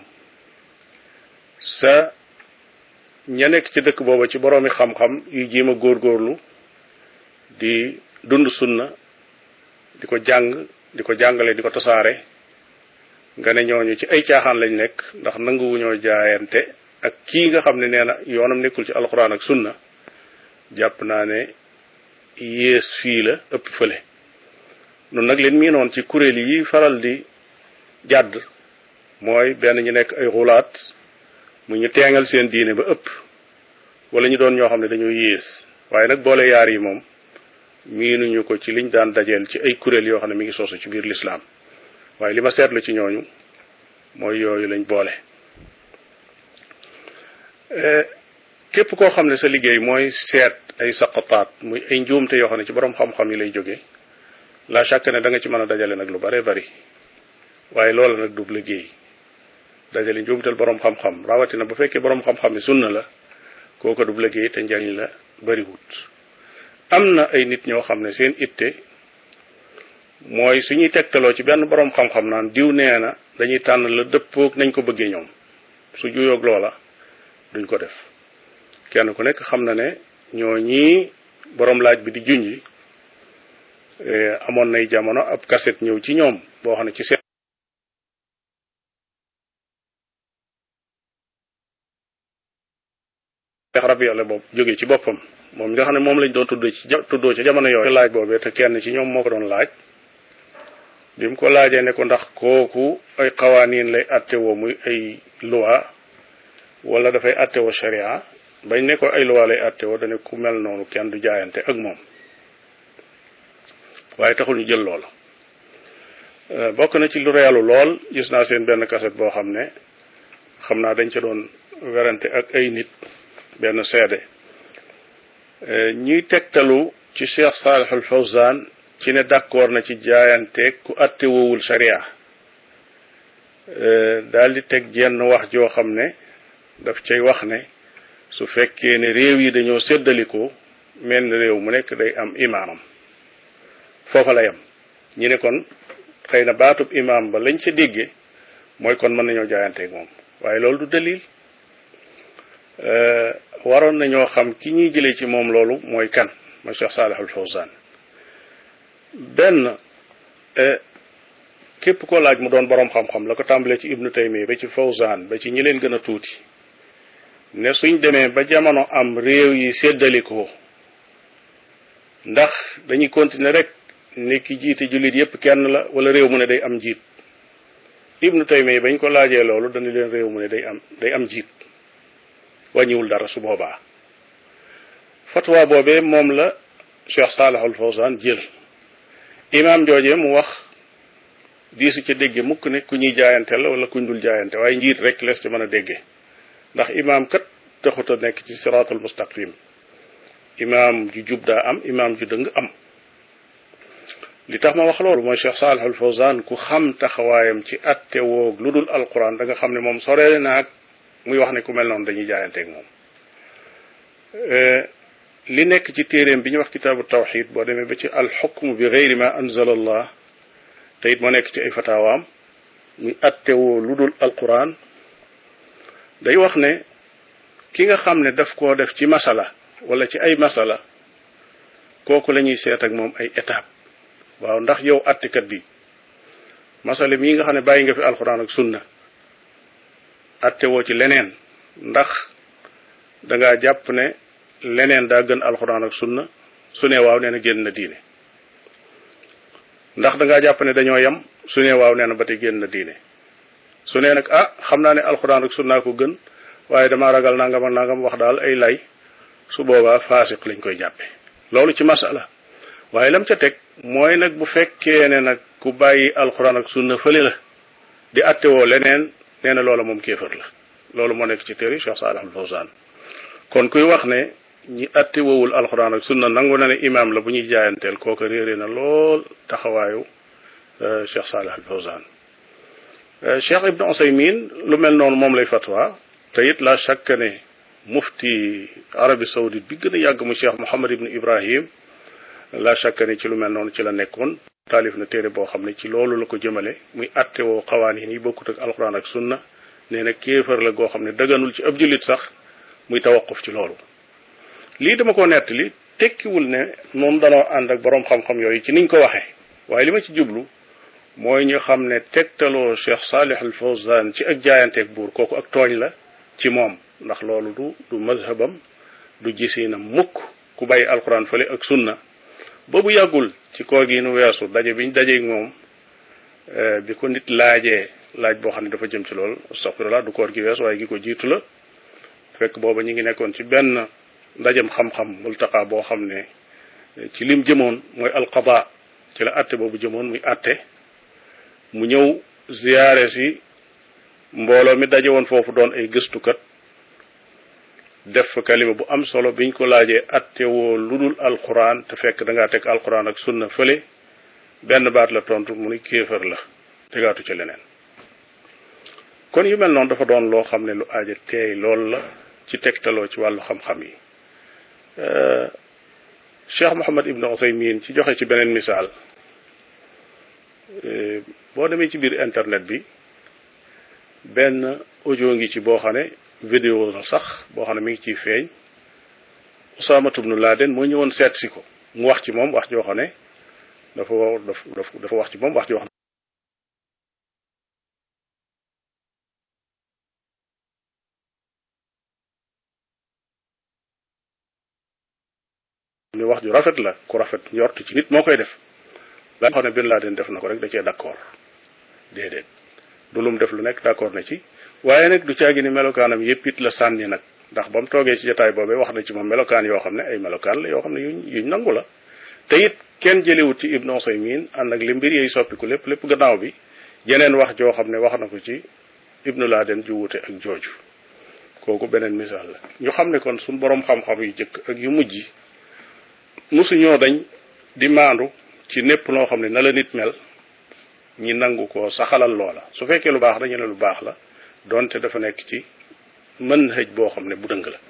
sa ña nekk ci dëkk booba ci boroomi xam-xam yu jéem a góorgóorlu di dund sunna di ko jàng di ko jàngale di ko tasaare nga ne ñooñu ci ay caaxaan lañ nekk ndax nanguwuñoo jaayante ak kii nga xam ne nee na yoonam nekkul ci alxuraan ak sunna jàpp naa ne yées fii la ëpp fële noonu nag leen miinoon ci kuréel yi faral di jàdd mooy benn ñu nekk ay xulaat mu ñu teengal seen diine ba ëpp wala ñu doon ñoo xam ne dañoo yées waaye nag boole yaar yi moom miinuñu ko ci liñ daan dajeel ci ay kuréel yoo xam ne mi ngi soosu ci biir lislaam waaye li ma seetlu ci ñooñu mooy yooyu lañ boole. képp koo xam ne sa liggéey mooy seet ay saqataat muy ay njuumte yoo xam ne ci borom xam-xam yi lay jóge la chaque ne da nga ci mën a dajale nag lu bare bari waaye loolu nag du liggéey dajale njuumteel borom xam-xam rawatina bu fekkee borom xam-xam yi sunna la kooku du liggéey te njariñ la bariwut. am na ay nit ñoo xam ne seen itte mooy suñuy tegtaloo ci benn borom xam-xam naan diw nee na dañuy tànn la dëppoog nañ ko bëggee ñoom su juyoog loola duñ ko def. kenn ku nekk xam na ne ñoo ñii borom laaj bi di junji amoon nay jamono ab cassette ñëw ci ñoom boo xam ne ci seen rabi yàlla boobu jóge ci boppam moom nga xam ne moom lañ doon tudd ci tuddoo ci jamono yooyu laaj boobee te kenn ci ñoom moo ko doon laaj bi mu ko laajee ne ko ndax kooku ay xawaaniin lay attewoo muy ay loi wala dafay attewoo sharia bañ ne ko ay loi lay attewoo dane ku mel noonu kenn du jaayante ak moom waaye taxul ñu jël loola. bokk na ci lu reelu lool gis naa seen benn cassette boo xam ne xam naa dañ ca doon werante ak ay nit benn seede ñuy tegtalu ci Cheikh Salih al Fawzan ci ne d'accord na ci jaayanteeg ku attewoowul sharia daal di teg jenn wax joo xam ne daf cay wax ne su fekkee ne réew yi dañoo séddalikoo mel ni réew mu nekk day am imaamam foofa la yam ñi ne kon xëy na baatub imaam ba lañ ca dégge mooy kon mën nañoo jaayanteeg moom waaye loolu du dalil waroon nañoo xam ki ñuy jëlee ci moom loolu mooy kan mooy Cheikh Salih al Fawzan benn képp koo laaj mu doon boroom xam-xam la ko tàmbalee ci Ibnu Taymiya ba ci Fawzan ba ci ñi leen gën a tuuti ne suñ demee ba jamono am réew yi séddalikoo ndax dañuy continuer rek ni ki jiite jullit yépp kenn la wala réew mu ne day am jiit Ibnu Taymiya bañ ko laajee loolu dañu leen réew mu ne day am day am jiit wàññiwul dara su boobaa fatwa boobee moom la Cheikh Salih al Fawzan jël imaam joojee mu wax diisu ca dégge mukk ne ku ñuy jaayante la wala kuñ dul jaayante waaye njiit rek lees ci mën a dégge ndax imaam kat taxut a nekk ci siraatul mustaqim imaam ju jub daa am imaam ju dëng am li tax ma wax loolu mooy Cheikh Salih al Fawzan ku xam taxawaayam ci atte woog lu dul alquran da nga xam ne moom soreele naag muy wax ne ku mel noonu dañuy jaayanteeg moom li nekk ci téeréem bi ñu wax kitaabu tawxid boo demee ba ci alxukmu bi geyri ma anzala allah te it moo nekk ci ay fataawaam muy atte woo lu dul alquran day wax ne ki nga xam ne daf koo def ci masala wala ci ay masala kooku la ñuy seet ak moom ay étape waaw ndax yow attekat bi masala mii nga xam ne bàyyi nga fi alquran ak sunna atte woo ci leneen ndax dangaa jàpp ne leneen daa gën alquran ak sunna su ne waaw nee na génn na diine ndax dangaa jàpp ne dañoo yam su ne waaw nee na ba te génn na diine su ne nag ah xam naa ne alquran ak sunna ko gën waaye damaa ragal nangam ak nangam wax daal ay lay su boobaa faasiq lañ koy jàppe loolu ci masala waaye lam ca teg mooy nag bu fekkee ne nag ku bàyyi alquran ak sunna fële la di attewoo leneen nee na loola moom kéefër la loolu moo nekk ci téere Cheikh Salih al Fawzan kon kuy wax ne ñi attewoowul alquran ak sunna nangu na ne imaam la bu ñuy jaayanteel kooku réere na lool taxawaayu Cheikh Salih al Fawzan Cheikh Ibn Usaymin lu mel noonu moom lay fatwa te it la shakk ne mufti Arabie Saoudite bi gën a yàgg mu Cheikh Mohammed Ibn Ibrahim la shakk ne ci lu mel noonu ci la nekkoon taalif na téere boo xam ne ci loolu la ko jëmale muy atte woo xawaanin yi bokkut ak alquran ak sunna nee na kéefër la goo xam ne daganul ci ab jullit sax muy tawaquf ci loolu lii dama ko nettali tekkiwul ne moom danoo ànd ak boroom xam-xam yooyu ci niñ ko waxee waaye li ma ci jublu mooy ñu xam ne tegtaloo Cheikh Salih al Fawzan ci ak jaayanteeg buur kooku ak tooñ la ci moom ndax loolu du du mazhabam du gisiinam mukk ku bàyyi alquran fële ak sunna boobu yàggul ci koor gi nu weesu daje biñ dajeeg moom bi ko nit laajee laaj boo xam ne dafa jëm ci loolu astaghfirullah du koor gi weesu waaye gi ko jiitu la fekk booba ñu ngi nekkoon ci benn ndajem xam-xam multaqa boo xam ne ci lim jëmoon mooy alqada ci la atte boobu jëmoon muy atte mu ñëw ziyaare si mbooloo mi daje woon foofu doon ay gëstukat def fa kalima bu am solo biñ ko laajee atte woo lu dul alquran te fekk da ngaa teg alquran ak sunna fële benn baat la tontu mu ni kéefër la tegaatu ca leneen kon yu mel noonu dafa doon loo xam ne lu aaja teey lool la ci tegtaloo ci wàllu xam-xam yi Cheikh Mohammed Ibn Usaymin ci joxe ci beneen misaal boo demee ci biir internet bi benn audio ngi ci boo xam ne vidéo la sax boo xam ne mi ngi ciy feeñ Usaama ibn Laden moo ñëwoon seet si ko mu wax ci moom wax joo xam ne dafa dafa dafa wax ci moom wax joo xam ne wax ju rafet la ku rafet njort ci nit moo koy def la xam ne Bin Laden def na ko rek da cee d'accord déedéet du lum def lu nekk d'accord na ci waaye nag du caagi ni melokaanam yépp it la sànni nag ndax ba mu toogee ci jotaay boobee wax na ci moom melokaan yoo xam ne ay melokaan la yoo xam ne yuñ yuñ nangu la te it kenn jëlewut ci Ibn Usaymin ànd ak li mbir yi soppiku lépp lépp gannaaw bi jeneen wax joo xam ne wax na ko ci Ibnu Laden ju wute ak jooju kooku beneen misaal la ñu xam ne kon suñ boroom xam-xam yu jëkk ak yu mujj musuñoo dañ di maandu ci népp noo xam ne na la nit mel ñi nangu ko saxalal loola su fekkee lu baax dañu ne lu baax la donte dafa nekk ci mën hëj boo xam ne bu dëng la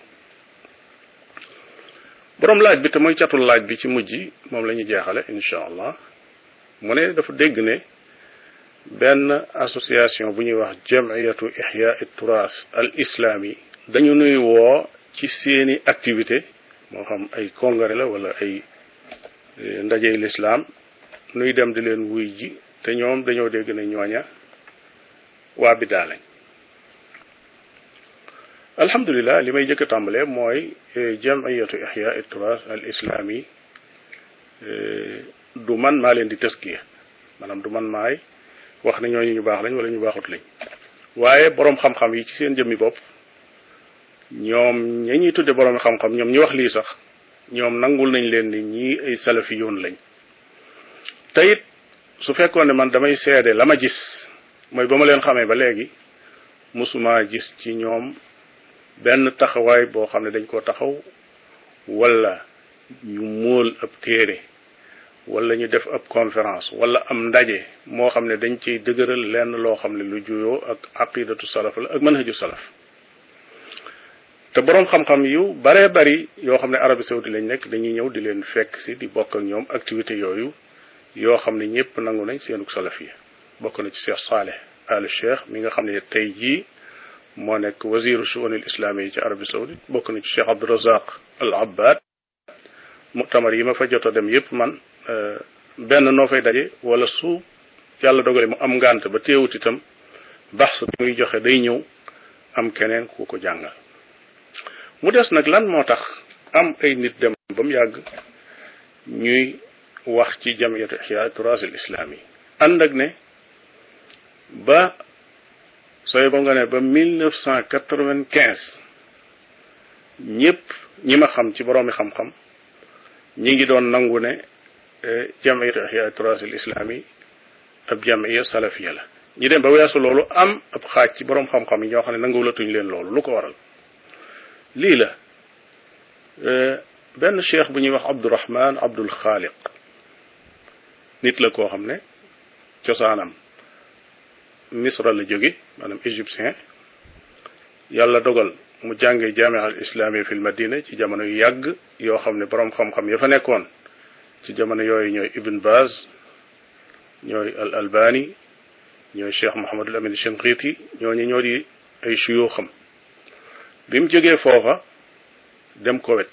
borom laaj bi te mooy catul laaj bi ci mujj moom la ñu jeexale insha allah mu ne dafa dégg ne benn association bu ñuy wax jamiyatu ihya turas al islami dañu nuy woo ci seeni activité moo xam ay congrès la wala ay ndajey l'islam nuy dem di leen wuy ji te ñoom dañoo dégg ne ñooña waa biddaa lañ alhamdulilah li may jëkk a tàmbalee mooy jamiyatu ihya turas al islami du man maa leen di tëskiya maanaam du man maay wax ne ñooñu ñu baax lañ wala ñu baaxut lañ waaye boroom xam-xam yi ci seen jëmmi bopp ñoom ña ñuy tudde boroom xam-xam ñoom ñi wax lii sax ñoom nangul nañ leen ni ñii ay salafi yoon lañ te it su fekkoon ne man damay seede la ma gis mooy ba ma leen xamee ba léegi musuma gis ci ñoom benn taxawaay boo xam ne dañ koo taxaw wala ñu móol ab téere wala ñu def ab conférence wala am ndaje moo xam ne dañ ciy dëgëral lenn loo xam ne lu juyoo ak aqidatu salaf la ak manhaju salaf te boroom xam-xam yu baree bari yoo xam ne Arabie saoudite lañ nekk dañuy ñëw di leen fekk si di bokk ak ñoom activité yooyu yoo xam ne ñëpp nangu nañ seenug salafiya bokk na ci Cheikh Saleh al Cheikh mi nga xam ne tey jii moo nekk wasiru shu'unil islami yi ci Arabie saoudite bokk na ci Cheikh Abdurazaq al Abbad mutamar yi ma fa jot a dem yëpp man benn noo fay daje wala su yàlla dogale mu am ngànt ba teewut itam baxs bi muy joxe day ñëw am keneen ku ko jàngal mu des nag lan moo tax am ay nit dem ba mu yàgg ñuy wax ci jamiyatu ihya turas al islami ànd ak ne ba sooy ba nga ne ba mille neuf cent quatre-vingt-quinze ñëpp ñi ma xam ci boroomi xam-xam ñi ngi doon nangu ne jamiyatu ihya turas al islami ab jamiya salafiya la ñi dem ba weesu loolu am ab xaaj ci boroom xam-xam yi ñoo xam ne nanguwulatuñ leen loolu lu ko waral lii la benn cheikh bu ñuy wax Abdurahman Abdul Xaaliq nit la koo xam ne cosaanam Misra la jóge maanaam égyptien yàlla dogal mu jàngee jaamia al islami fi l madina ci jamono yu yàgg yoo xam ne boroom xam-xam ya fa nekkoon ci jamono yooyu ñooy Ibn Baz ñooy al Albani ñooy Cheikh Mohammadul Amin Shinqiti ñooñu ñoo di ay suyoo xam bi mu jógee foofa dem Koweït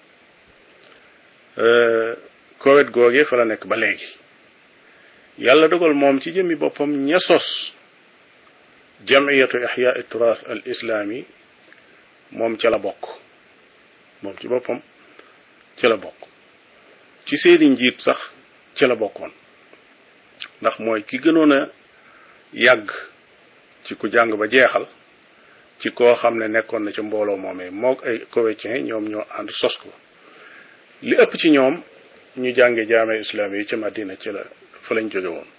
Koweït googee fa la nekk ba léegi yàlla dogal moom ci jëmmi boppam ña sos jamiyatu ihya turas al islami moom ca la bokk moom ci boppam ca la bokk ci seeni njiit sax ca la bokkoon ndax mooy ki gënoon a yàgg ci ku jàng ba jeexal ci koo xam ne nekkoon na ca mbooloo moomee mook ay koweïtien ñoom ñoo ànd sos ko li ëpp ci ñoom ñu jànge jaame islaami yi ca Madina ci la fa lañ jóge woon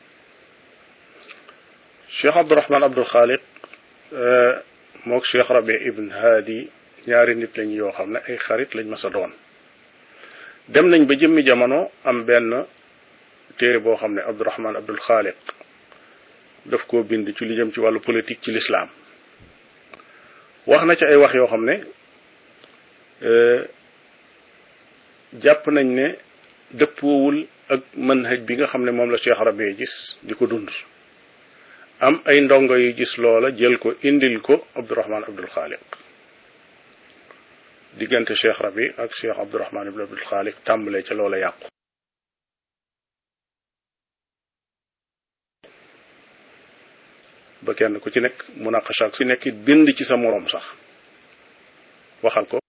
Cheikh Abdurahman Abdul Xaaliq mook Cheikh Rabi ibn Hadi ñaari nit lañ yoo xam ne ay xarit lañ mas a doon dem nañ ba jëmmi jamono am benn téere boo xam ne Abdurahman Abdul Xaaliq daf koo bind ci li jëm ci wàllu politique ci l'islam wax na ci ay wax yoo xam ne jàpp nañ ne dëppoowul ak manhaj bi nga xam ne moom la Cheikh Rabi gis di ko dund am ay ndongo yu gis loola jël ko indil ko Abdurahman Abdul Xaaliq diggante Cheikh Rabi ak Cheikh Abdurahman ibn Abdul Xaaliq tàmbalee ca loola yàqu ba kenn ku ci nekk munaqasha ku ci nekk bind ci sa moroom sax waxal ko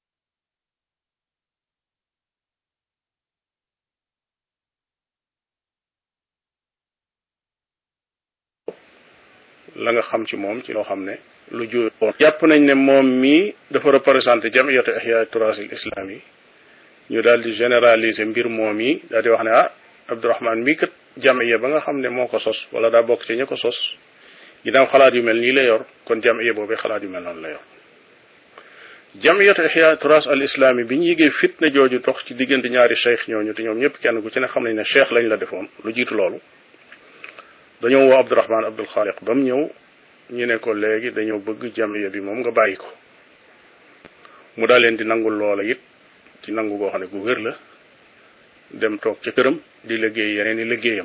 la nga xam ci moom ci loo xam ne lu ju jàpp nañ ne moom mii dafa représenté jamiyatu ihya turas al islami ñu daal di généraliser mbir moom yi daal di wax ne ah Abdurahman mii kat jamiya ba nga xam ne moo ko sos wala daa bokk ci ña ko sos ginnaaw xalaat yu mel nii la yor kon jamiya boobee xalaat yu mel noonu la yor jamiyatu ihya turas al islami bi ñu yëgee fitna jooju dox ci diggante ñaari cheikh ñooñu te ñoom ñëpp kenn ku ci ne xam nañ ne cheikh lañ la defoon lu jiitu loolu dañoo woo Abdurahman Abdul Xaaliq ba mu ñëw ñu ne ko léegi dañoo bëgg jamiya bi moom nga bàyyi ko mu daal leen di nangul loola it ci nangu goo xam ne gu wér la dem toog ca këram di liggéey yeneen i liggéeyam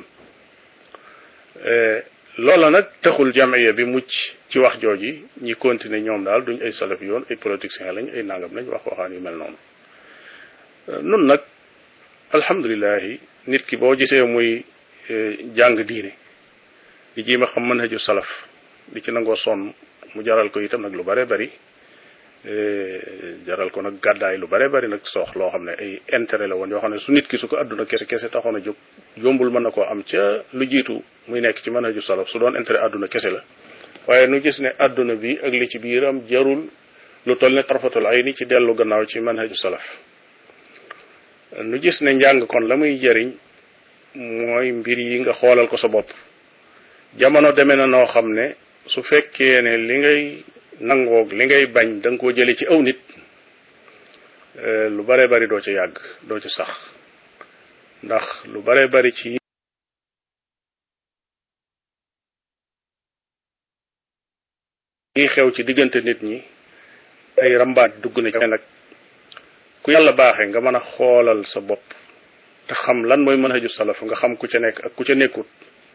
loola nag taxul jamiya bi mucc ci wax jooji ñi continuer ñoom daal duñ ay salaf yoon ay politiciens lañ ay nangam lañ wax waxaan yu mel noonu nun nag alhamdulilahi nit ki boo gisee muy jàng diine di jéem a xam manhaju salaf di ci nangoo sonn mu jaral ko itam nag lu bare bari jaral ko nag gàddaay lu bare bari nag soox loo xam ne ay intérêt la woon yoo xam ne su nit ki su ko àdduna kese kese taxoon a jóg yombul mën na koo am ca lu jiitu muy nekk ci manhaju salaf su doon intérêt àdduna kese la waaye nu gis ne àdduna bi ak li ci biiram jarul lu toll ne tarfatul ayni ci dellu gannaaw ci manhaju salaf nu gis ne njàng kon la muy jariñ mooy mbir yi nga xoolal ko sa bopp jamono demee na noo xam ne su fekkee ne li ngay nangoog li ngay bañ da nga koo jële ci aw nit lu bare bari doo ci yàgg doo ci sax ndax lu bare bari ci yi xew ci diggante nit ñi ay rambaat dugg na ci nag ku yàlla baaxee nga mën a xoolal sa bopp te xam lan mooy manhaju salaf nga xam ku ca nekk ak ku ca nekkut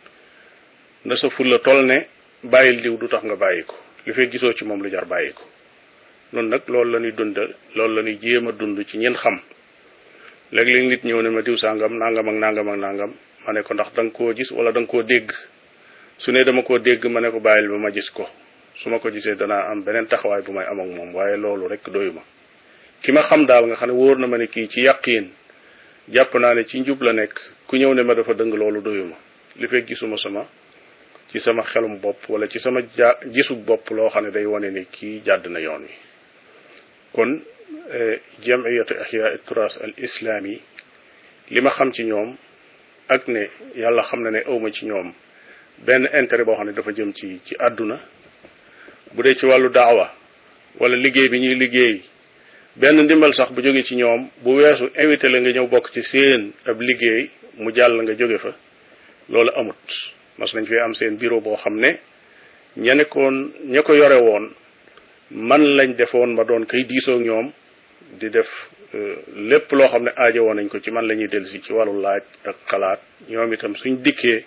na sa fulla toll ne bàyyil diw du tax nga bàyyi ko li fay gisoo ci moom lu jar bàyyi ko noonu nag loolu la ñuy dund loolu la ñuy jéem a dund ci ñin xam léeg-léeg nit ñëw ne ma diw sàngam nangam ak nangam ak nangam ma ne ko ndax da nga koo gis wala da nga koo dégg su ne dama koo dégg ma ne ko bàyyil ba ma gis ko su ma ko gisee danaa am beneen taxawaay bu may am ak moom waaye loolu rek doyuma ki ma xam daal nga xam ne wóor na ma ne kii ci yaqiin jàpp naa ne ci njub la nekk ku ñëw ne ma dafa dëng loolu doyuma li fekk gisuma sama ci sama xelum bopp wala ci sama ja gisu bopp loo xam ne day wane ne kii jàdd na yoon wi kon jamiyatu ihya turas al islami li ma xam ci ñoom ak ne yàlla xam na ne awma ci ñoom benn intérêt boo xam ne dafa jëm ci ci àdduna bu dee ci wàllu daawa wala liggéey bi ñuy liggéey benn ndimbal sax bu jóge ci ñoom bu weesu invité la nga ñëw bokk ci seen ab liggéey mu jàll nga jóge fa loolu amut mas nañ fee am seen bureau boo xam ne ña nekkoon ña ko yore woon man lañ defoon ma doon kay diisoo ñoom di def lépp loo xam ne aajo woon nañ ko ci man la ñuy dellusi ci wàllu laaj ak xalaat ñoom itam suñ dikkee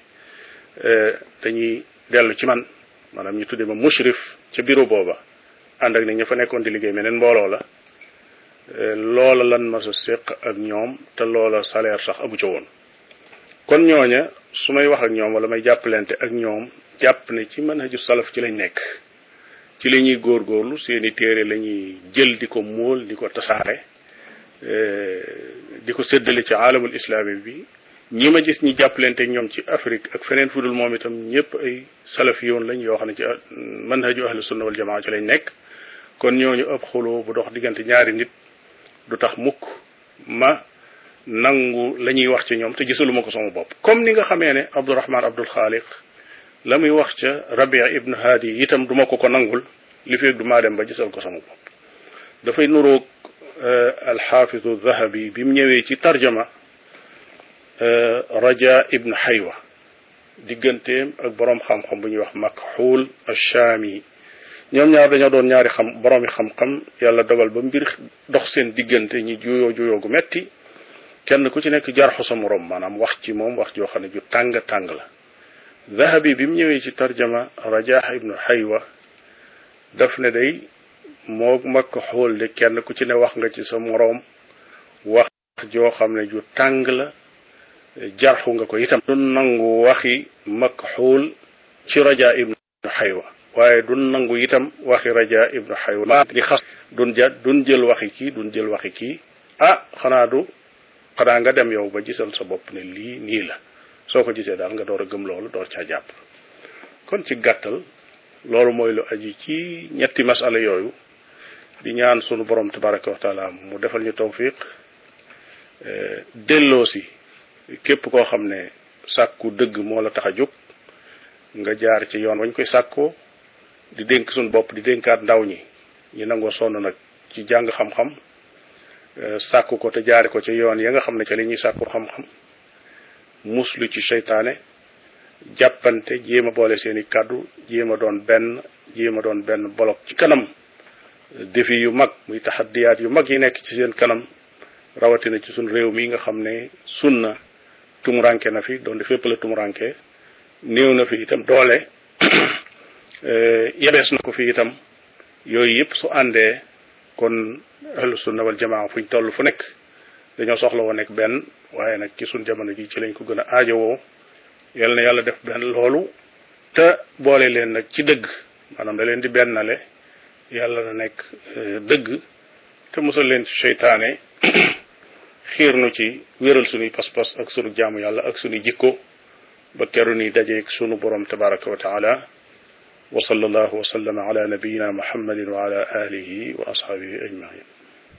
dañuy dellu ci man maanaam ñu tudde ma mushrif ca bureau booba ànd ak ne ña fa nekkoon di liggéey meneen mbooloo la loola lan ma sa séq ak ñoom te loola salaire sax amu ca woon kon ñooña su may wax ak ñoom wala may jàppalante ak ñoom jàpp ne ci manhaju salaf ci lañ nekk ci la ñuy góorgóorlu seeni téere la ñuy jël di ko móol di ko tasaare di ko séddale ci aalamul islaami bi ñi ma gis ñi jàppalante ak ñoom ci Afrique ak feneen fudul moom itam ñëpp ay salaf yoon lañ yoo xam ne ci manhaju ahlu sunna wal jamaa ci lañ nekk kon ñooñu ëpp xuloo bu dox diggante ñaari nit du tax mukk ma nangu la ñuy wax ci ñoom te gisaluma ko sama bopp comme ni nga xamee ne Abdurahman Abdul Xaaliq la muy wax ca Rabia ibn Hadi itam duma ko ko nangul li feeg du maa dem ba gisal ko sama bopp dafay nuroog alxaafizu Dahabi bi mu ñëwee ci tarjama Raja ibn Haywa digganteem ak boroom xam-xam bu ñuy wax Makxuul Ash-Shaami ñoom ñaar dañoo doon ñaari xam boroomi xam-xam yàlla dogal ba mbir dox seen diggante ñi juyoo juyoo gu metti kenn ku ci nekk jarxu sa moroom maanaam wax ci moom wax joo xam ne ju tàng tàng la Dahabi bi mu ñëwee ci tarjama Rajah ibnu Haywa daf ne day moo Makxuul de kenn ku ci ne wax nga ci sa moroom wax joo xam ne ju tàng la jarxu nga ko itam du nangu waxi Makxuul ci Rajah ibnu Haywa waaye dun nangu itam waxi Raja ibnu Haywa di xas dun ja dun jël waxi kii dun jël waxi kii ah xanaa du xanaa nga dem yow ba gisal sa bopp ne lii nii la soo ko gisee daal nga door a gëm loolu door caa jàpp kon ci gàttal loolu mooy lu aju ci ñetti masala yooyu di ñaan sunu borom tabaraka wa taala mu defal ñu tawfiq delloo si képp koo xam ne sàkku dëgg moo la tax a jóg nga jaar ci yoon wañ koy sàkkoo di dénk suñu bopp di dénkaat ndaw ñi ñi nangoo sonn nag ci jàng xam-xam sàkku ko te jaare ko ci yoon ya nga xam ne ca li ñuy sàkku xam-xam muslu ci seytaane jàppante jéem a boole seeni kàddu jéem a doon benn jéem a doon benn bolok ci kanam défi yu mag muy taxaddiyaat yu mag yi nekk ci seen kanam rawatina ci sun réew mi nga xam ne sunna tumuranke na fi doon fépp la tumuranke néew na fi itam doole yebees na ko fi itam yooyu yëpp su àndee kon ahlu sunna wal jamaa fuñ toll fu nekk dañoo soxla woo nekk benn waaye nag ci sun jamono ji ci lañ ko gën a aajowoo yal na yàlla def benn loolu te boole leen nag ci dëgg maanaam da leen di bennale yàlla na nekk dëgg te musal leen ci seytaane xiir nu ci wéral sunuy pas-pas ak sunu jaamu yàlla ak sunuy jikko ba keru ni dajeeg sunu borom tabaraka wa taala wa sallallahu wa sallama ala nabiyyina muhammadin wa ala alihi wa ashabihi ajmain